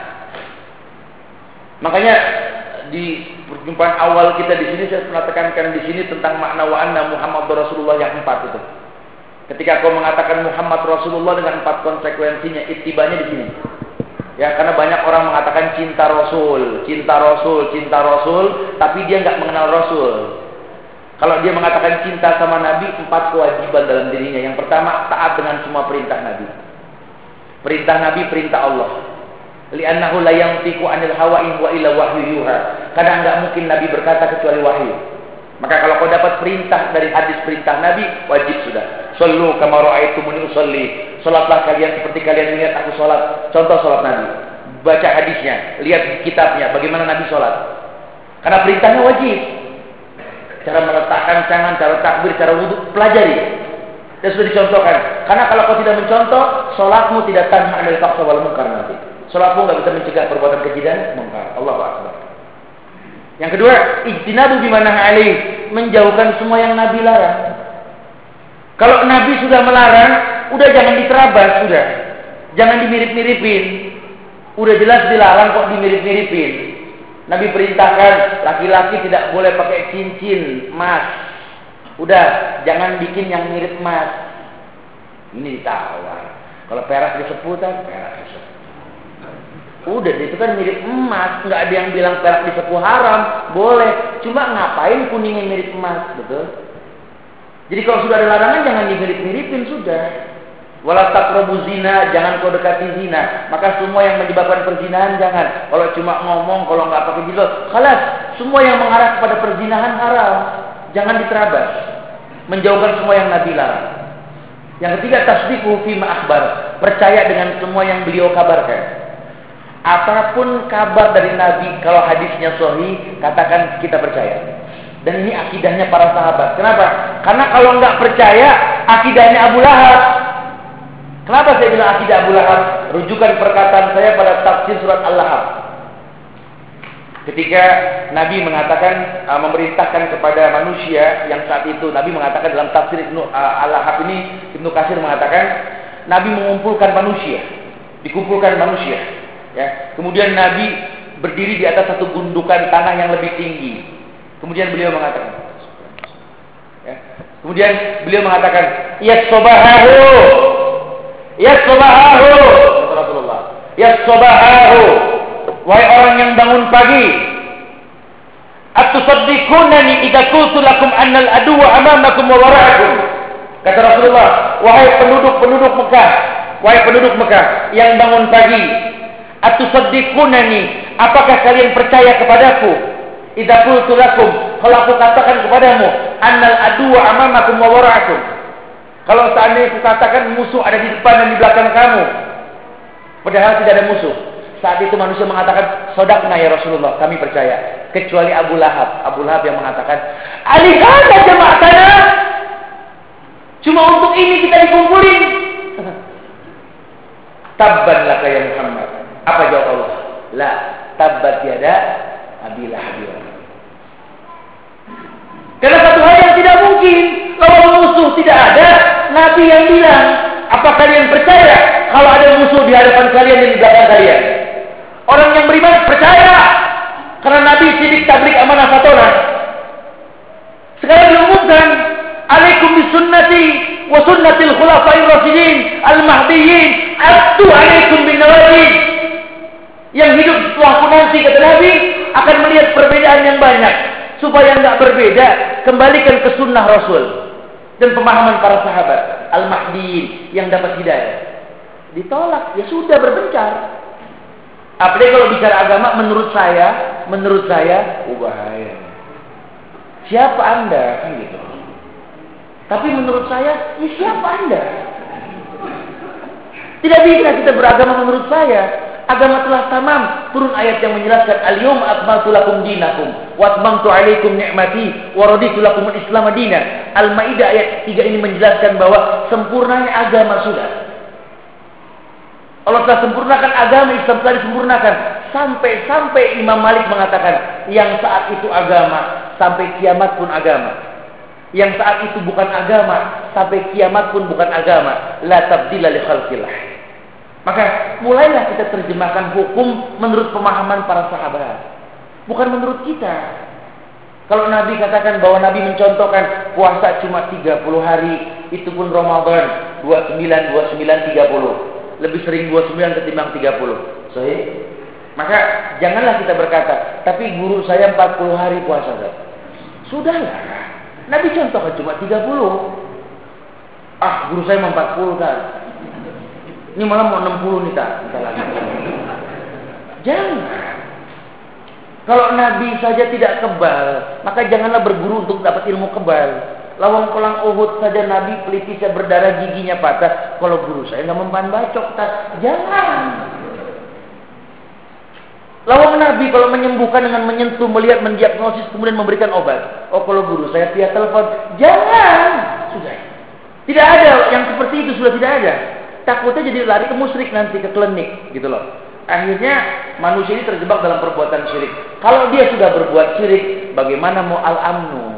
Makanya di perjumpaan awal kita di sini saya pernah tekankan di sini tentang makna wa anna Muhammad Rasulullah yang empat itu. Ketika kau mengatakan Muhammad Rasulullah dengan empat konsekuensinya, ittibanya di sini. Ya, karena banyak orang mengatakan cinta Rasul, cinta Rasul, cinta Rasul, tapi dia nggak mengenal Rasul. Kalau dia mengatakan cinta sama Nabi, empat kewajiban dalam dirinya. Yang pertama, taat dengan semua perintah Nabi. Perintah Nabi, perintah Allah. Li'annahu la yantiqu 'anil hawa in wa illa wahyu yuha. Karena enggak mungkin Nabi berkata kecuali wahyu. Maka kalau kau dapat perintah dari hadis perintah Nabi, wajib sudah. Shallu kama ra'aitumuni usolli. Salatlah kalian seperti kalian lihat aku salat. Contoh salat Nabi. Baca hadisnya, lihat kitabnya bagaimana Nabi salat. Karena perintahnya wajib. Cara meletakkan tangan, cara takbir, cara wudhu, pelajari. Dan sudah dicontohkan. Karena kalau kau tidak mencontoh, salatmu tidak tanha 'anil fahsya wal munkar nanti. Salatmu enggak bisa mencegah perbuatan keji dan munkar. Allahu akbar. Yang kedua, ijtinabu bimana alaih, menjauhkan semua yang Nabi larang. Kalau Nabi sudah melarang, udah jangan diterabas, sudah. Jangan dimirip-miripin. Udah jelas dilarang kok dimirip-miripin. Nabi perintahkan laki-laki tidak boleh pakai cincin emas. Udah, jangan bikin yang mirip emas. Ini ditawar. Kalau perak diseputan, perak diseputan. Udah, itu kan mirip emas. Nggak ada yang bilang perak disepuh haram. Boleh. Cuma ngapain kuningnya mirip emas, betul? Jadi kalau sudah ada larangan, jangan dimirip-miripin, sudah. Wala taqrabu zina, jangan kau dekati zina. Maka semua yang menyebabkan perzinahan jangan. Kalau cuma ngomong, kalau nggak pakai jilbab, khalas. Semua yang mengarah kepada perzinahan haram. Jangan diterabas. Menjauhkan semua yang Nabi larang. Yang ketiga, tasdiqu fi ma akhbar. Percaya dengan semua yang beliau kabarkan. Apapun kabar dari Nabi, kalau hadisnya sahih, katakan kita percaya. Dan ini akidahnya para sahabat. Kenapa? Karena kalau nggak percaya, akidahnya Abu Lahab. Kenapa saya bilang akidah Abu Lahab? Rujukan perkataan saya pada tafsir surat Al-Lahab. Ketika Nabi mengatakan, uh, memerintahkan kepada manusia yang saat itu, Nabi mengatakan dalam tafsir Ibnu uh, Al-Lahab ini, Ibnu Katsir mengatakan, Nabi mengumpulkan manusia, dikumpulkan manusia. Ya. Kemudian Nabi berdiri di atas satu gundukan tanah yang lebih tinggi. Kemudian beliau mengatakan, ya. Kemudian beliau mengatakan, ya sobahahu, ya sobahahu, Rasulullah, ya sobahahu, wahai orang yang bangun pagi, atusaddiqunani idza qultu lakum annal aduwa amamakum wa wara'akum. Kata Rasulullah, wahai penduduk-penduduk Mekah, wahai penduduk Mekah yang bangun pagi, atusaddiqunani, apakah kalian percaya kepadaku? Idza qultu lakum, kalau aku katakan kepadamu, annal aduwa amamakum wa wara'akum. Kalau seandainya aku katakan musuh ada di depan dan di belakang kamu, padahal tidak ada musuh. Saat itu manusia mengatakan, "Shadaqna ya Rasulullah, kami percaya." Kecuali Abu Lahab. Abu Lahab yang mengatakan, "Alihada jama'atana?" Cuma untuk ini kita dikumpulin. Tabban laka ya Muhammad. Apa jawab Allah? La tabbat yada Abi Lahab. Karena satu hal yang tidak mungkin, kalau musuh tidak ada, Nabi yang bilang, apa kalian percaya kalau ada musuh di hadapan kalian dan di belakang kalian? Orang yang beriman percaya, karena Nabi sidik tablik amanah fatona. Sekarang diumumkan, alaikum bisunnati wa sunnatil khulafair rasyidin al-mahdiyyin, addu alaikum bin nawajid. Yang hidup setelahku nanti, kata Nabi, akan melihat perbedaan yang banyak. Supaya tidak berbeda, kembalikan ke sunnah Rasul dan pemahaman para sahabat al-mahdiyin yang dapat hidayah. Ditolak, ya sudah berbencar. Apalagi kalau bicara agama, menurut saya, menurut saya, oh bahaya. Siapa Anda? Kan gitu. Tapi menurut saya, ya siapa Anda? Tidak bisa kita beragama menurut saya. Agama telah tamam. Turun ayat yang menjelaskan, al-yawma akmaltu lakum dinakum wa atmamtu alaikum ni'mati wa raditu lakum al-islam dinan. Al-Maidah ayat tiga ini menjelaskan bahwa sempurnanya agama sudah. Allah telah sempurnakan agama, Islam telah disempurnakan. Sampai-sampai Imam Malik mengatakan, yang saat itu agama, sampai kiamat pun agama. Yang saat itu bukan agama, sampai kiamat pun bukan agama. La tabdila li khalqillah. Maka mulailah kita terjemahkan hukum menurut pemahaman para sahabat, bukan menurut kita. Kalau Nabi katakan bahwa Nabi mencontohkan puasa cuma tiga puluh hari, itu pun Ramadan dua puluh sembilan, dua puluh sembilan, tiga puluh. Lebih sering dua puluh sembilan ketimbang tiga puluh. Sahih? Maka janganlah kita berkata, tapi guru saya empat puluh hari puasa. Sudahlah. Nabi contohkan cuma tiga puluh. Ah, guru saya empat puluh kan. Ini malah mau enam puluh nih tak. Kita lagi. Jangan. Kalau Nabi saja tidak kebal, maka janganlah berguru untuk dapat ilmu kebal. Lawang kolang Uhud saja Nabi pelipisnya berdarah, giginya patah. Kalau guru saya nggak mempan bacok, tak. Jangan. Lawang Nabi kalau menyembuhkan dengan menyentuh, melihat, mendiagnosis, kemudian memberikan obat. Oh, kalau guru saya via telepon. Jangan. Sudah. Tidak ada yang seperti itu, sudah tidak ada. Takutnya jadi lari ke musyrik nanti, ke klinik, gitu loh. Akhirnya manusia ini terjebak dalam perbuatan syirik. Kalau dia sudah berbuat syirik, bagaimana mau al-amnu?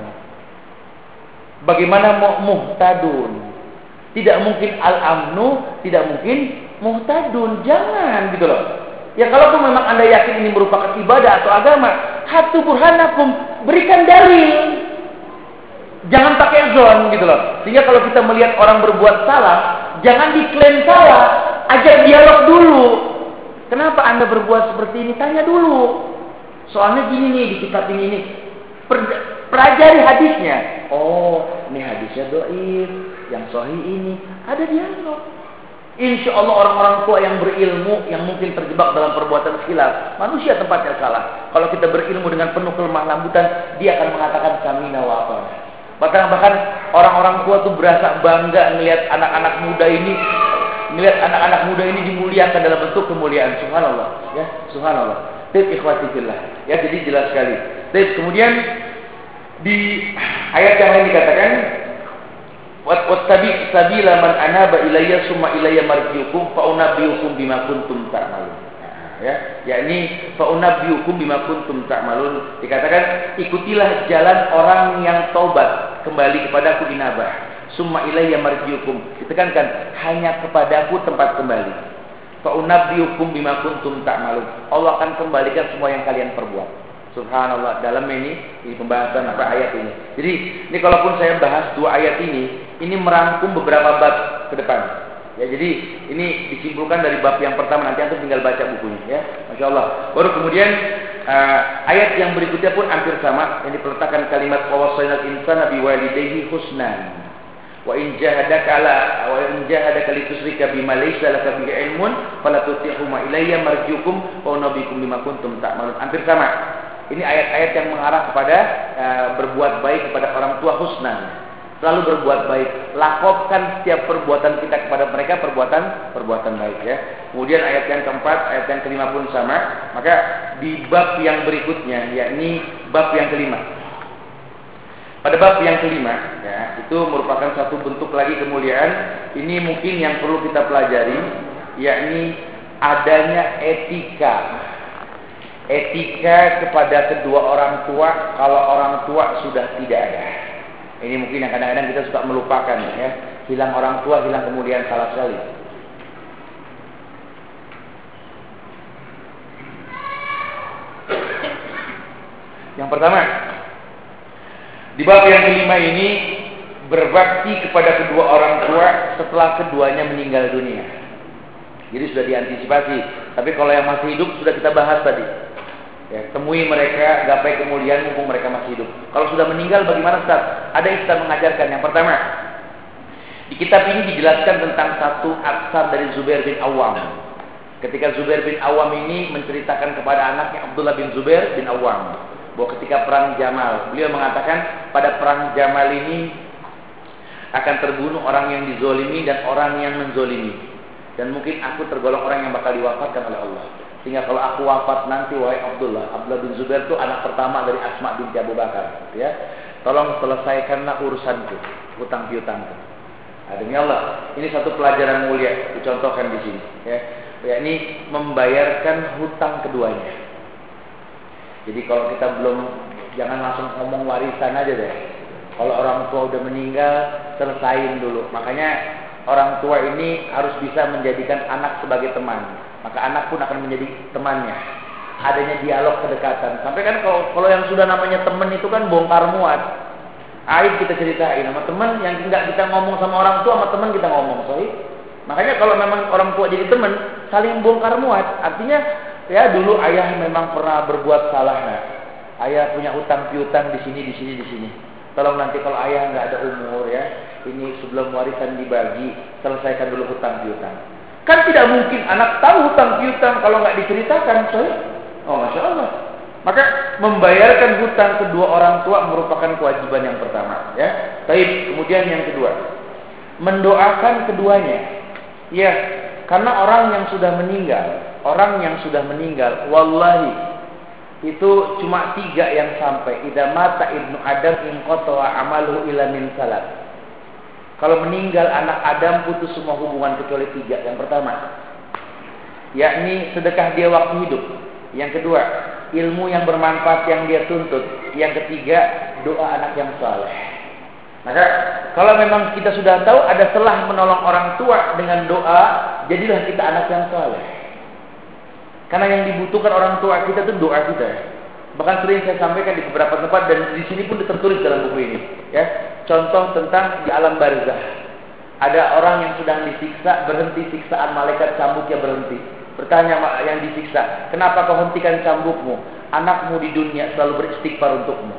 Bagaimana mau muhtadun? Tidak mungkin al-amnu, tidak mungkin muhtadun. Jangan, gitu loh. Ya kalaupun memang Anda yakin ini merupakan ibadah atau agama, hatu burhanakum, berikan dalil. Jangan pakai zon, gitu loh. Sehingga kalau kita melihat orang berbuat salah, jangan diklaim salah, ajak dialog dulu. Kenapa Anda berbuat seperti ini? Tanya dulu. Soalnya gini nih, di kitab ini nih. Pelajari hadisnya. Oh, ini hadisnya dhaif, yang sahih ini. Ada dialog. Insya Allah orang-orang tua yang berilmu, yang mungkin terjebak dalam perbuatan khilaf, manusia tempatnya salah. Kalau kita berilmu dengan penuh kelemah lambutan, dia akan mengatakan samina wa ata'na. Bahkan bahkan orang-orang tua tuh berasa bangga melihat anak-anak muda ini, melihat anak-anak muda ini dimuliakan dalam bentuk kemuliaan. Subhanallah, ya, subhanallah. Tip ikhwati fillah. Ya, jadi jelas sekali. Tip kemudian di ayat yang lain dikatakan wattabi sabila man anaba ilayya summa ilayya marjiukum fa unabbiukum bima kuntum ta'malun. Ya, yakni fa unabbiukum bima kuntum ta'malun, dikatakan ikutilah jalan orang yang taubat kembali kepadaku inabah. Summa ilayya marjiukum, ditekankan hanya kepadaku tempat kembali. Fa unabbiukum bima kuntum ta'malun. Allah akan kembalikan semua yang kalian perbuat. Subhanallah, dalam ini ini pembahasan apa ayat ini. Jadi, ini kalaupun saya bahas dua ayat ini, ini merangkum beberapa bab ke depan. Ya, jadi ini disimpulkan dari bab yang pertama, nanti antum tinggal baca bukunya ya. Masya Allah. Baru kemudian uh, ayat yang berikutnya pun hampir sama, yang diletakkan kalimat wawasainal insana biwalidayhi husnan. Wa in jahadaka ala wa in jahadaka litusyrika bima laysa laka bihi ilmun fala tuti'huma ilayya marjiukum wa nabikum bima kuntum ta'malun. Hampir sama. Ini ayat-ayat yang mengarah kepada uh, berbuat baik kepada orang tua husnan. Selalu berbuat baik. Lakopkan setiap perbuatan kita kepada mereka perbuatan perbuatan baik ya. Kemudian ayat yang keempat, ayat yang kelima pun sama. Maka di bab yang berikutnya, yakni bab yang kelima. Pada bab yang kelima, ya, itu merupakan satu bentuk lagi kemuliaan. Ini mungkin yang perlu kita pelajari, yakni adanya etika. Etika kepada kedua orang tua kalau orang tua sudah tidak ada. Ini mungkin yang kadang-kadang kita suka melupakan ya. Hilang orang tua, hilang kemuliaan salah sekali. Yang pertama, di bab yang kelima ini berbakti kepada kedua orang tua setelah keduanya meninggal dunia. Jadi sudah diantisipasi. Tapi kalau yang masih hidup sudah kita bahas tadi. Ya, temui mereka, gapai kemuliaan mumpung mereka masih hidup. Kalau sudah meninggal bagaimana Ustaz? Ada yang kita mengajarkan. Yang pertama, di kitab ini dijelaskan tentang satu atsar dari Zubair bin Awam. Ketika Zubair bin Awam ini menceritakan kepada anaknya Abdullah bin Zubair bin Awam bahwa ketika perang Jamal, beliau mengatakan pada perang Jamal ini akan terbunuh orang yang dizolimi dan orang yang menzolimi. Dan mungkin aku tergolong orang yang bakal diwafatkan oleh Allah. Sehingga kalau aku wafat nanti, wahai Abdullah, Abdullah bin Zubair itu anak pertama dari Asma binti Abu Bakar, ya. Tolong selesaikanlah urusanku, hutang piutangku. Nah, demi Allah, ini satu pelajaran mulia dicontohkan di sini, ya. Yakni membayarkan hutang keduanya. Jadi kalau kita belum, jangan langsung ngomong warisan aja deh. Kalau orang tua udah meninggal, selesain dulu. Makanya orang tua ini harus bisa menjadikan anak sebagai teman. Maka anak pun akan menjadi temannya. adanya dialog kedekatan. Sampai kan kalau kalau yang sudah namanya teman itu kan bongkar muat. Aib kita ceritain sama teman, yang enggak kita ngomong sama orang tua, sama teman kita ngomong. Sorry. Makanya kalau memang orang tua jadi teman, saling bongkar muat. Artinya ya dulu ayah memang pernah berbuat salah, nah. Ayah punya utang piutang di sini, di sini, di sini. Tolong nanti kalau ayah nggak ada umur ya, ini sebelum warisan dibagi, selesaikan dulu hutang piutang. Kan tidak mungkin anak tahu hutang piutang kalau nggak diceritakan, coy. Oh, masya Allah. Maka membayarkan hutang kedua orang tua merupakan kewajiban yang pertama, ya. Baik, kemudian yang kedua, mendoakan keduanya. Ya, karena orang yang sudah meninggal, orang yang sudah meninggal, wallahi itu cuma tiga yang sampai. Idza mata ibnu Adam inqata amaluhu illa min salat. Kalau meninggal anak Adam putus semua hubungan kecuali tiga. Yang pertama, yakni sedekah dia waktu hidup. Yang kedua, ilmu yang bermanfaat yang dia tuntut. Yang ketiga, doa anak yang saleh. Maka kalau memang kita sudah tahu ada celah menolong orang tua dengan doa, jadilah kita anak yang saleh. Karena yang dibutuhkan orang tua kita itu doa kita. Bahkan sering saya sampaikan di beberapa tempat dan di sini pun tertulis dalam buku ini. Ya, contoh tentang di alam barzah. Ada orang yang sedang disiksa, berhenti siksaan, malaikat cambuknya berhenti. Bertanya yang disiksa, kenapa kau hentikan cambukmu? Anakmu di dunia selalu beristighfar untukmu.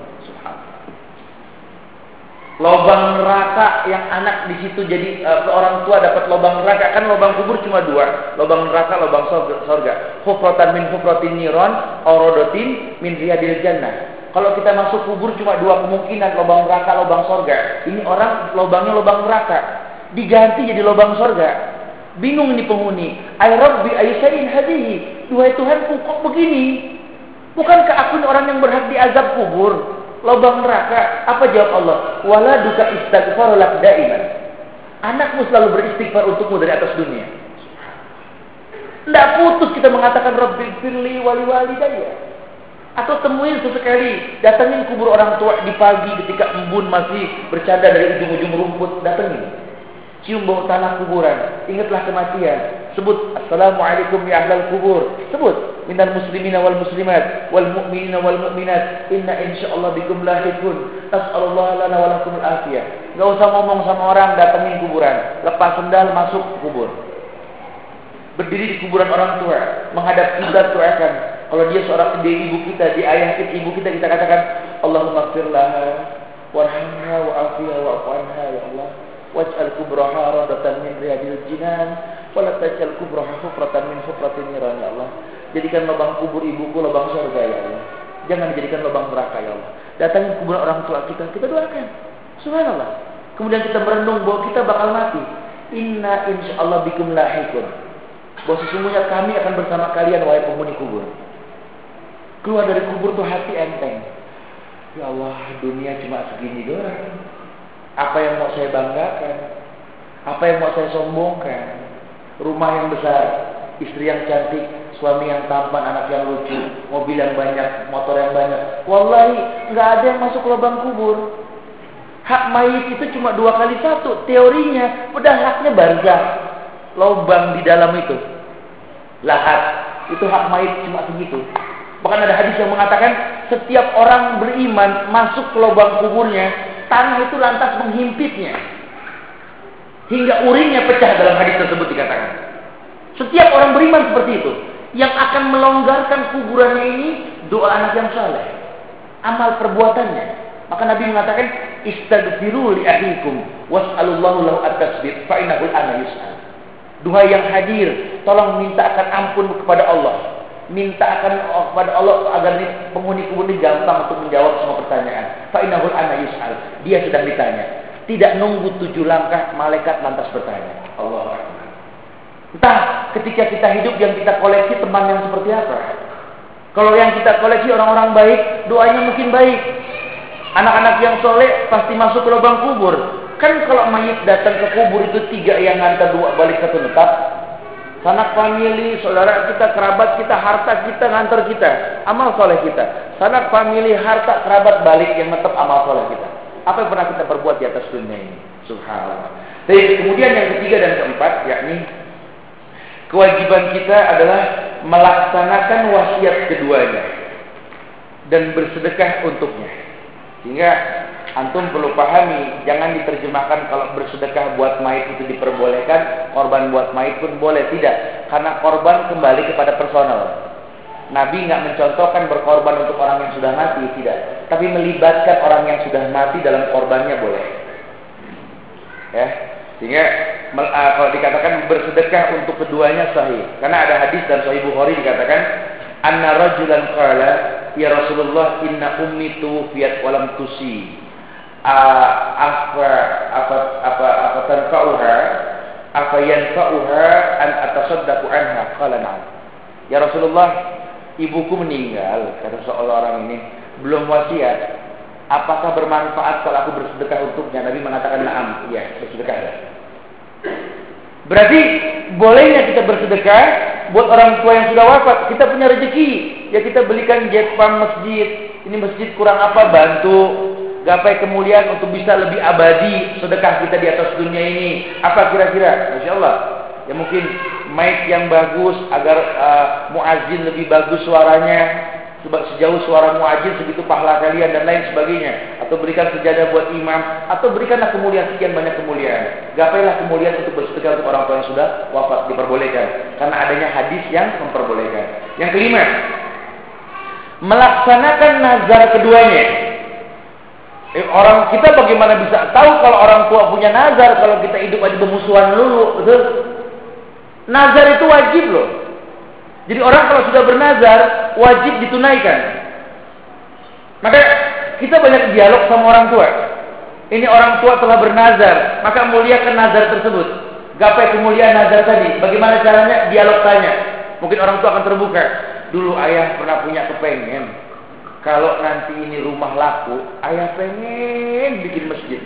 Lobang neraka yang anak di situ jadi uh, orang tua dapat lobang neraka, kan lobang kubur cuma dua, lobang neraka, lobang surga. Hufratan min hufratin niron, orodotin min riyadil jannah. Kalau kita masuk kubur cuma dua kemungkinan, lobang neraka, lobang surga. Ini orang lobangnya lobang neraka, diganti jadi lobang surga. Bingung ini penghuni. Ay Rabbi aysain hadihi. Duhai Tuhanku, kok begini? Bukankah aku ini orang yang berhak diazab kubur? Lobang neraka. Apa jawab Allah? Waladuka istighfar lak daiman. Anakmu selalu beristighfar untukmu dari atas dunia. Tidak putus kita mengatakan Rabbi firli wali walidayya. Atau temuin sesekali, datangin kubur orang tua di pagi ketika embun masih bercanda dari ujung-ujung rumput, datangin. Cium bau tanah kuburan, ingatlah kematian. Sebut assalamualaikum ya ahlal kubur. Sebut minal muslimina wal muslimat wal mu'minina wal mu'minat inna insyaallah bikum lahiqun. Nas'alullah lana wa lakumul afiyah. Enggak usah ngomong sama orang, datengin kuburan. Lepas sendal masuk kubur. Berdiri di kuburan orang tua, menghadap kiblat doakan. Kalau dia seorang dia ibu kita, dia ayah kita, ibu kita, kita katakan Allahumma ighfir laha warhamha wa'afiha wa'fu anha ya Allah. Waj'al kubraha radatan min riyadil jinan wala taj'al kubraha hufratan min hufratin niran ya Allah. Jadikan lubang kubur ibuku lubang surga ya Allah. Jangan dijadikan lubang neraka ya Allah. Datangin kuburan orang tua kita, kita doakan. Subhanallah. Kemudian kita merenung bahwa kita bakal mati. Inna insyaallah bikum lahiqun. Bahwa sesungguhnya kami akan bersama kalian wahai penghuni kubur. Keluar dari kubur tuh hati enteng. Ya Allah, dunia cuma segini doang. Apa yang mau saya banggakan? Apa yang mau saya sombongkan? Rumah yang besar, istri yang cantik, suami yang tampan, anak yang lucu, mobil yang banyak, motor yang banyak. Wallahi, nggak ada yang masuk lubang kubur. Hak mayit itu cuma dua kali satu. Teorinya, udah haknya barzah. Lubang di dalam itu. Lahat. Itu hak mayit cuma segitu. Bahkan ada hadis yang mengatakan, setiap orang beriman masuk ke lubang kuburnya, tanah itu lantas menghimpitnya hingga urinnya pecah. Dalam hadis tersebut dikatakan setiap orang beriman seperti itu. Yang akan melonggarkan kuburannya ini doa anak yang saleh, amal perbuatannya. Maka Nabi mengatakan istaghfiru li akhikum was'alullahu lahu at-tasbih fa innahu ana yus'al. Duhai yang hadir, tolong mintakan ampun kepada Allah, mintakan kepada Allah agar penghuni kubur ini gampang untuk menjawab semua pertanyaan. Fa innahu ana yus'al. Dia sedang ditanya. Tidak nunggu tujuh langkah malaikat lantas bertanya. Allahu Akbar. Entah ketika kita hidup yang kita koleksi teman yang seperti apa. Kalau yang kita koleksi orang-orang baik, doanya mungkin baik. Anak-anak yang soleh pasti masuk ke lubang kubur. Kan kalau mayit datang ke kubur itu tiga yang ngantar, dua balik, satu tetap. Sanak famili, saudara kita, kerabat kita, harta kita, ngantar kita, amal soleh kita. Sanak famili, harta, kerabat balik yang tetap amal soleh kita. Apa yang pernah kita perbuat di atas dunia ini? Subhanallah. Jadi kemudian yang ketiga dan keempat, yakni kewajiban kita adalah melaksanakan wasiat keduanya dan bersedekah untuknya. Sehingga antum perlu pahami, jangan diterjemahkan kalau bersedekah buat mayit itu diperbolehkan, korban buat mayit pun boleh. Tidak, karena korban kembali kepada personal. Nabi nggak mencontohkan berkorban untuk orang yang sudah mati, tidak. Tapi melibatkan orang yang sudah mati dalam korbannya boleh. Ya, sehingga kalau dikatakan bersedekah untuk keduanya sahih. Karena ada hadis dalam Sahih Bukhari dikatakan, anna rajulan qala, ya Rasulullah, inna ummi tuwfiyat wa lam tusi. Apa apa apa apa tanfa'uha? Apa yanfa'uha an atasaddaqu anha? Qala na'am. Ya Rasulullah, ibuku meninggal, kata seorang ini, belum wasiat. Apakah bermanfaat kalau aku bersedekah untuknya? Nabi mengatakan na'am, iya, bersedekahlah. Berarti bolehnya kita bersedekah buat orang tua yang sudah wafat. Kita punya rezeki, ya kita belikan jet pump masjid. Ini masjid kurang apa, bantu gapai kemuliaan untuk bisa lebih abadi sedekah kita di atas dunia ini. Apa kira-kira? Masya Allah. Ya mungkin mic yang bagus agar uh, muazzin lebih bagus suaranya, sejauh suara muazzin segitu pahala kalian dan lain sebagainya. Atau berikan sejadah buat imam, atau berikanlah kemuliaan, sekian banyak kemuliaan. Gapailah kemuliaan untuk bersedekah untuk orang tua yang sudah wafat, diperbolehkan karena adanya hadis yang memperbolehkan. Yang kelima, melaksanakan nazar keduanya. Eh, orang kita bagaimana bisa tahu kalau orang tua punya nazar kalau kita hidup aja bermusuhan dulu, betul? Nazar itu wajib loh. Jadi orang kalau sudah bernazar wajib ditunaikan. Maka kita banyak dialog sama orang tua. Ini orang tua telah bernazar, maka muliakan nazar tersebut. Gapai kemuliaan nazar tadi. Bagaimana caranya? Dialog tanya. Mungkin orang tua akan terbuka. Dulu ayah pernah punya kepengen, kalau nanti ini rumah laku, ayah pengen bikin masjid.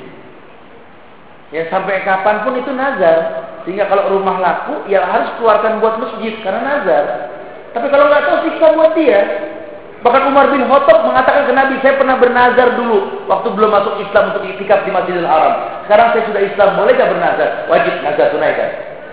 Ya sampai kapanpun itu nazar. Sehingga kalau rumah laku, ya harus keluarkan buat masjid karena nazar. Tapi kalau nggak tahu, siksa buat dia. Bahkan Umar bin Khattab mengatakan ke Nabi, saya pernah bernazar dulu waktu belum masuk Islam untuk iktikaf di Masjidil Haram. Sekarang saya sudah Islam, boleh nggak bernazar? Wajib nazar tunaikan.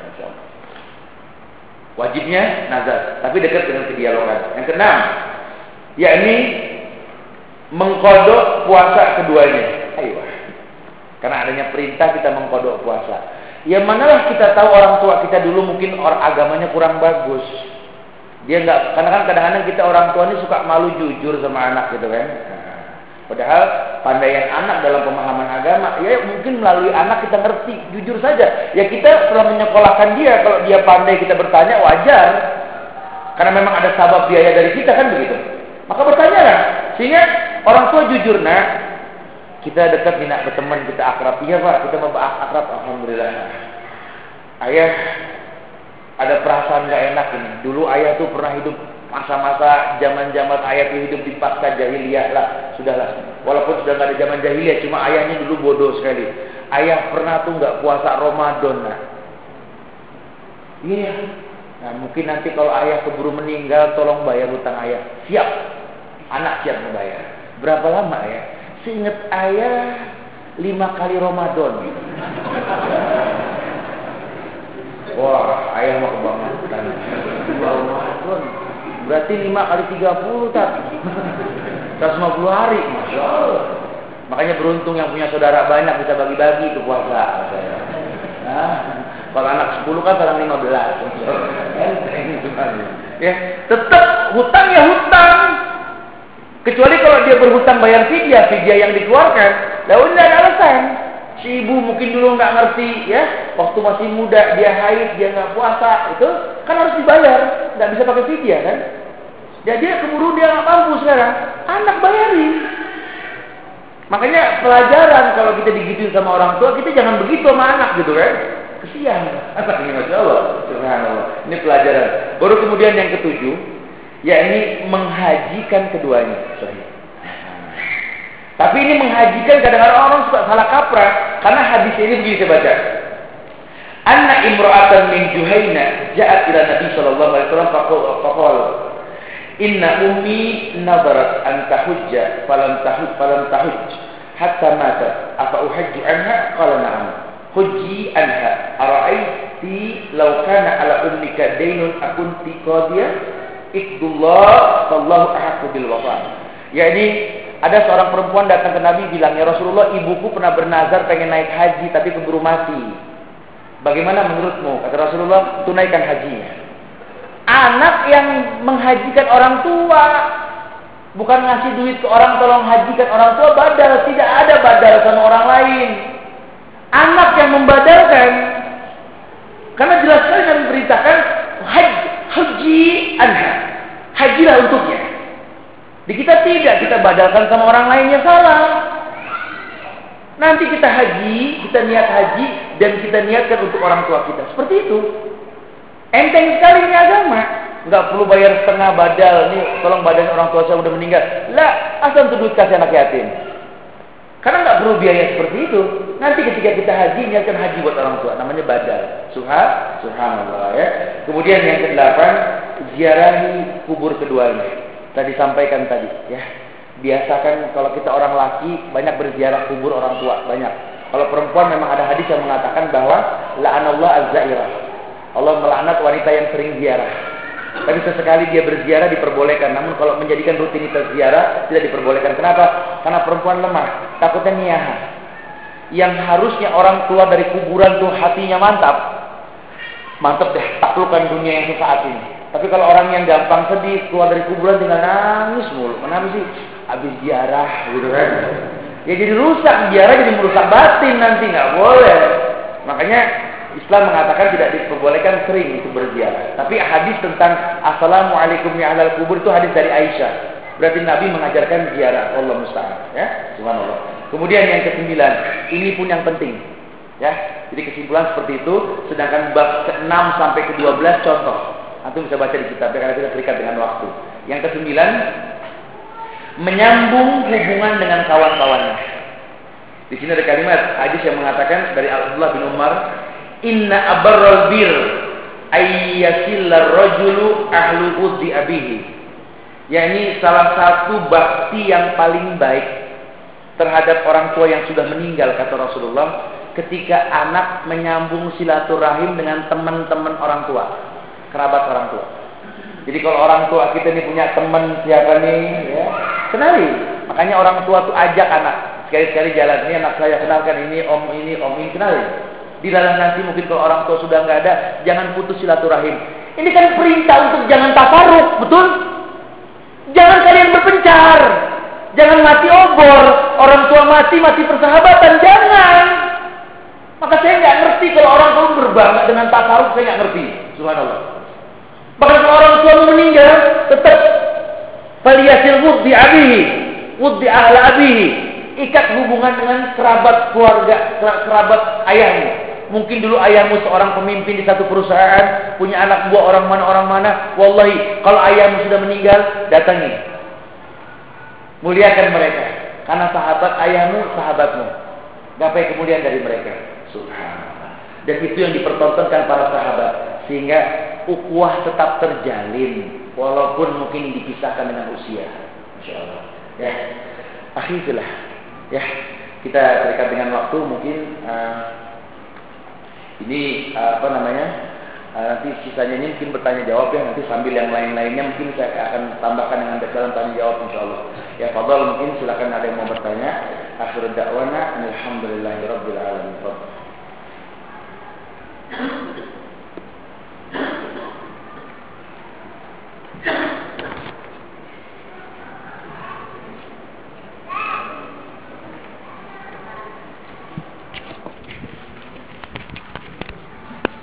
Wajibnya nazar, tapi dekat dengan kedialogan. Yang keenam, yakni mengkodok puasa keduanya. Ayo. Karena adanya perintah kita mengkodok puasa. Yang manalah kita tahu orang tua kita dulu mungkin orang agamanya kurang bagus. Dia enggak, karena kan kadang-kadang kita orang tua ini suka malu jujur sama anak gitu kan. Nah, padahal pandaian anak dalam pemahaman agama, ya mungkin melalui anak kita ngerti, jujur saja. Ya kita telah menyekolahkan dia, kalau dia pandai kita bertanya wajar. Karena memang ada sabab biaya dari kita kan begitu. Maka bertanyalah, sehingga orang tua jujur, nah kita dekat nih nak berteman, kita akrab. Iya Pak, kita mau akrab, alhamdulillah. Ayah ada perasaan gak enak ini. Dulu ayah tuh pernah hidup masa-masa zaman-zaman ayah tuh hidup di pasca jahiliyah lah. Sudahlah, walaupun sudah gak ada zaman jahiliyah, cuma ayahnya dulu bodoh sekali. Ayah pernah tuh gak puasa Ramadan. Nah, iya. Nah mungkin nanti kalau ayah keburu meninggal, tolong bayar hutang ayah. Siap, anak siap membayar. Berapa lama ya? Seingat ayah lima kali Ramadan. Wah, ayah mau kebangetan. Dua Ramadan. Berarti lima kali tiga puluh tak? seratus lima puluh hari, masya Allah. Makanya beruntung yang punya saudara banyak bisa bagi-bagi itu puasa. Nah, kalau anak sepuluh kan sekarang lima belas. Ya, tetap hutang ya hutang. Kecuali kalau dia berhutang bayar fidyah, fidyah yang dikeluarkan, lah udah ada alasan. Si ibu mungkin dulu nggak ngerti, ya, waktu masih muda dia haid, dia nggak puasa, itu kan harus dibayar, nggak bisa pakai fidyah kan? Ya dia keburu dia nggak mampu sekarang, anak bayarin. Makanya pelajaran kalau kita digituin sama orang tua, kita jangan begitu sama anak gitu kan? Kesian, anak ini masya Allah, subhanallah. Ini pelajaran. Baru kemudian yang ketujuh, yakni menghajikan keduanya. Sahih. Tapi ini menghajikan kadang-kadang orang suka salah kaprah karena hadis ini begini saya baca. Anna imra'atan min Juhaina ja'at ila Nabi sallallahu alaihi wasallam faqala inna ummi nadarat an tahujja falam tahujj falam tahujj hatta matat afa uhajju anha qala na'am hujji anha ara'ait ti law kana ala ummika dainun akunti qadiyah iqdullah sallahu ahqqu bil wafa. Yakni ada seorang perempuan datang ke Nabi bilang, "Ya Rasulullah, ibuku pernah bernazar pengen naik haji tapi keburu mati. Bagaimana menurutmu?" Kata Rasulullah, "Tunaikan hajinya." Anak yang menghajikan orang tua, bukan ngasih duit ke orang tolong hajikan orang tua badal, tidak ada badal sama orang lain. Anak yang membadalkan, karena jelas sekali Nabi memberitakan haji, haji anha, hajilah untuknya. Di kita tidak, kita badalkan sama orang lain yang salah. Nanti kita haji, kita niat haji dan kita niatkan untuk orang tua kita. Seperti itu. Enteng sekali ini agama. Enggak perlu bayar setengah badal. Nih, tolong badan orang tua saya udah meninggal. Lah, asal untuk duit kasih anak yatim. Karena enggak perlu biaya seperti itu. Nanti ketika kita haji, niatkan haji buat orang tua. Namanya badal. Subhan, subhanallah ya. Kemudian yang kedelapan, ziarahi kubur keduanya. Tadi sampaikan tadi ya. Biasakan kalau kita orang laki banyak berziarah kubur orang tua, banyak. Kalau perempuan memang ada hadis yang mengatakan bahwa la'anallah az-zairah. Allah melaknat wanita yang sering ziarah. Tapi sesekali dia berziarah diperbolehkan. Namun kalau menjadikan rutinitas ziarah tidak diperbolehkan. Kenapa? Karena perempuan lemah, takutnya niyaha. Yang harusnya orang keluar dari kuburan tuh hatinya mantap. Mantap deh, taklukkan dunia yang sesaat ini. Tapi kalau orang yang gampang sedih, keluar dari kuburan tinggal nangis mulu. Kenapa sih? Habis ziarah gitu kan. Ya jadi rusak, ziarah jadi merusak batin nanti, nggak boleh. Makanya Islam mengatakan tidak diperbolehkan sering untuk berziarah. Tapi hadis tentang assalamualaikum ya ahlal kubur itu hadis dari Aisyah. Berarti Nabi mengajarkan ziarah. Allah musta'an, ya. Subhanallah. Kemudian yang kesembilan, ini pun yang penting. Ya. Jadi kesimpulan seperti itu, sedangkan bab ke enam sampai ke dua belas contoh. Antum bisa baca di kitab karena kita terikat dengan waktu. Yang kesembilan, menyambung hubungan dengan kawan-kawannya. Di sini ada kalimat hadis yang mengatakan dari Abdullah bin Umar, "Inna abarral bir ayyasillar rajulu ahlu uddi abihi." yakni salah satu bakti yang paling baik terhadap orang tua yang sudah meninggal, kata Rasulullah, ketika anak menyambung silaturahim dengan teman-teman orang tua, kerabat orang tua. Jadi kalau orang tua kita ini punya teman siapa nih, ya, kenali. Makanya orang tua tuh ajak anak sekali-sekali jalan, ini anak saya, kenalkan ini om ini om ini, kenali. Dilalah nanti mungkin kalau orang tua sudah nggak ada, jangan putus silaturahim. Ini kan perintah untuk jangan tafaruk, betul? Jangan kalian berpencar, jangan mati obor. Orang tua mati mati persahabatan, jangan. Maka saya nggak ngerti kalau orang tua berbangga dengan tafaruk, saya nggak ngerti. Subhanallah. Bahkan kalau orang tua meninggal, tetap faliyasil wuddi abihi, wuddi ahla abihi, ikat hubungan dengan kerabat keluarga, kerabat ayahmu. Mungkin dulu ayahmu seorang pemimpin di satu perusahaan, punya anak buah orang mana orang mana. Wallahi, kalau ayahmu sudah meninggal, datangi, muliakan mereka, karena sahabat ayahmu sahabatmu. Gapai kemuliaan dari mereka. Subhanallah. Dan itu yang dipertontonkan para sahabat, sehingga ukhuwah tetap terjalin walaupun mungkin dipisahkan dengan usia. Insyaallah. Ya, akhirnya ya, kita terikat dengan waktu. Mungkin uh, ini uh, apa namanya? Uh, nanti sisanya ini mungkin bertanya jawab ya, nanti sambil yang lain-lainnya mungkin saya akan tambahkan dengan dalam tanya jawab insyaallah. Ya, fadhal, mungkin silakan ada yang mau bertanya. Akhir da'wana alhamdulillahirabbil alamin.